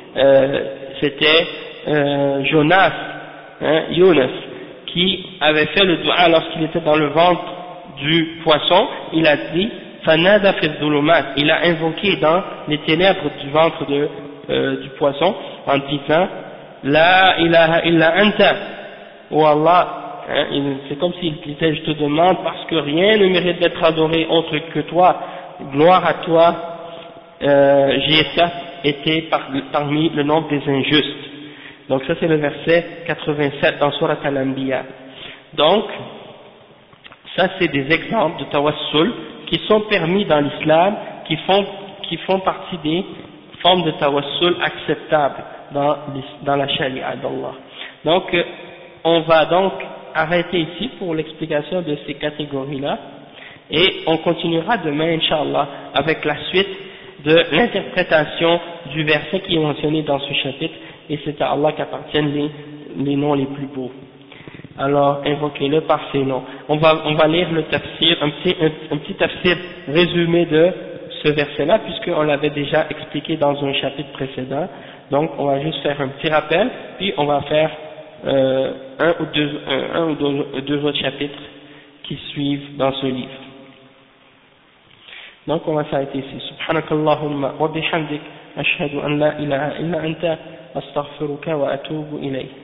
c'était Jonas, Younes, qui avait fait le dua lorsqu'il était dans le ventre du poisson. Il a dit Fanada fi dhulumat, il a invoqué dans les ténèbres du ventre du poisson en disant La ilaha illa anta, oh Allah, c'est comme s'il disait: je te demande parce que rien ne mérite d'être adoré autre que toi, gloire à toi, j'ai été parmi le nombre des injustes. Donc ça c'est le verset 87 dans Surat Al-Anbiya. Donc ça c'est des exemples de tawassul qui sont permis dans l'islam, qui font partie des formes de tawassul acceptables dans la charia d'Allah. Donc on va donc arrêter ici pour l'explication de ces catégories-là, et on continuera demain, Inch'Allah, avec la suite de l'interprétation du verset qui est mentionné dans ce chapitre, et c'est à Allah qu'appartiennent les noms les plus beaux. Alors, invoquez-le par ces noms. On va lire le tafsir, un petit tafsir résumé de ce verset-là, puisqu'on l'avait déjà expliqué dans un chapitre précédent. Donc, on va juste faire un petit rappel, puis on va faire un ou deux autres chapitres qui suivent dans ce livre. Donc on va s'arrêter ici. Subhanakallahumma wa bihamdik ashhadu an la ilaha illa anta astaghfiruka wa atubu ilayk.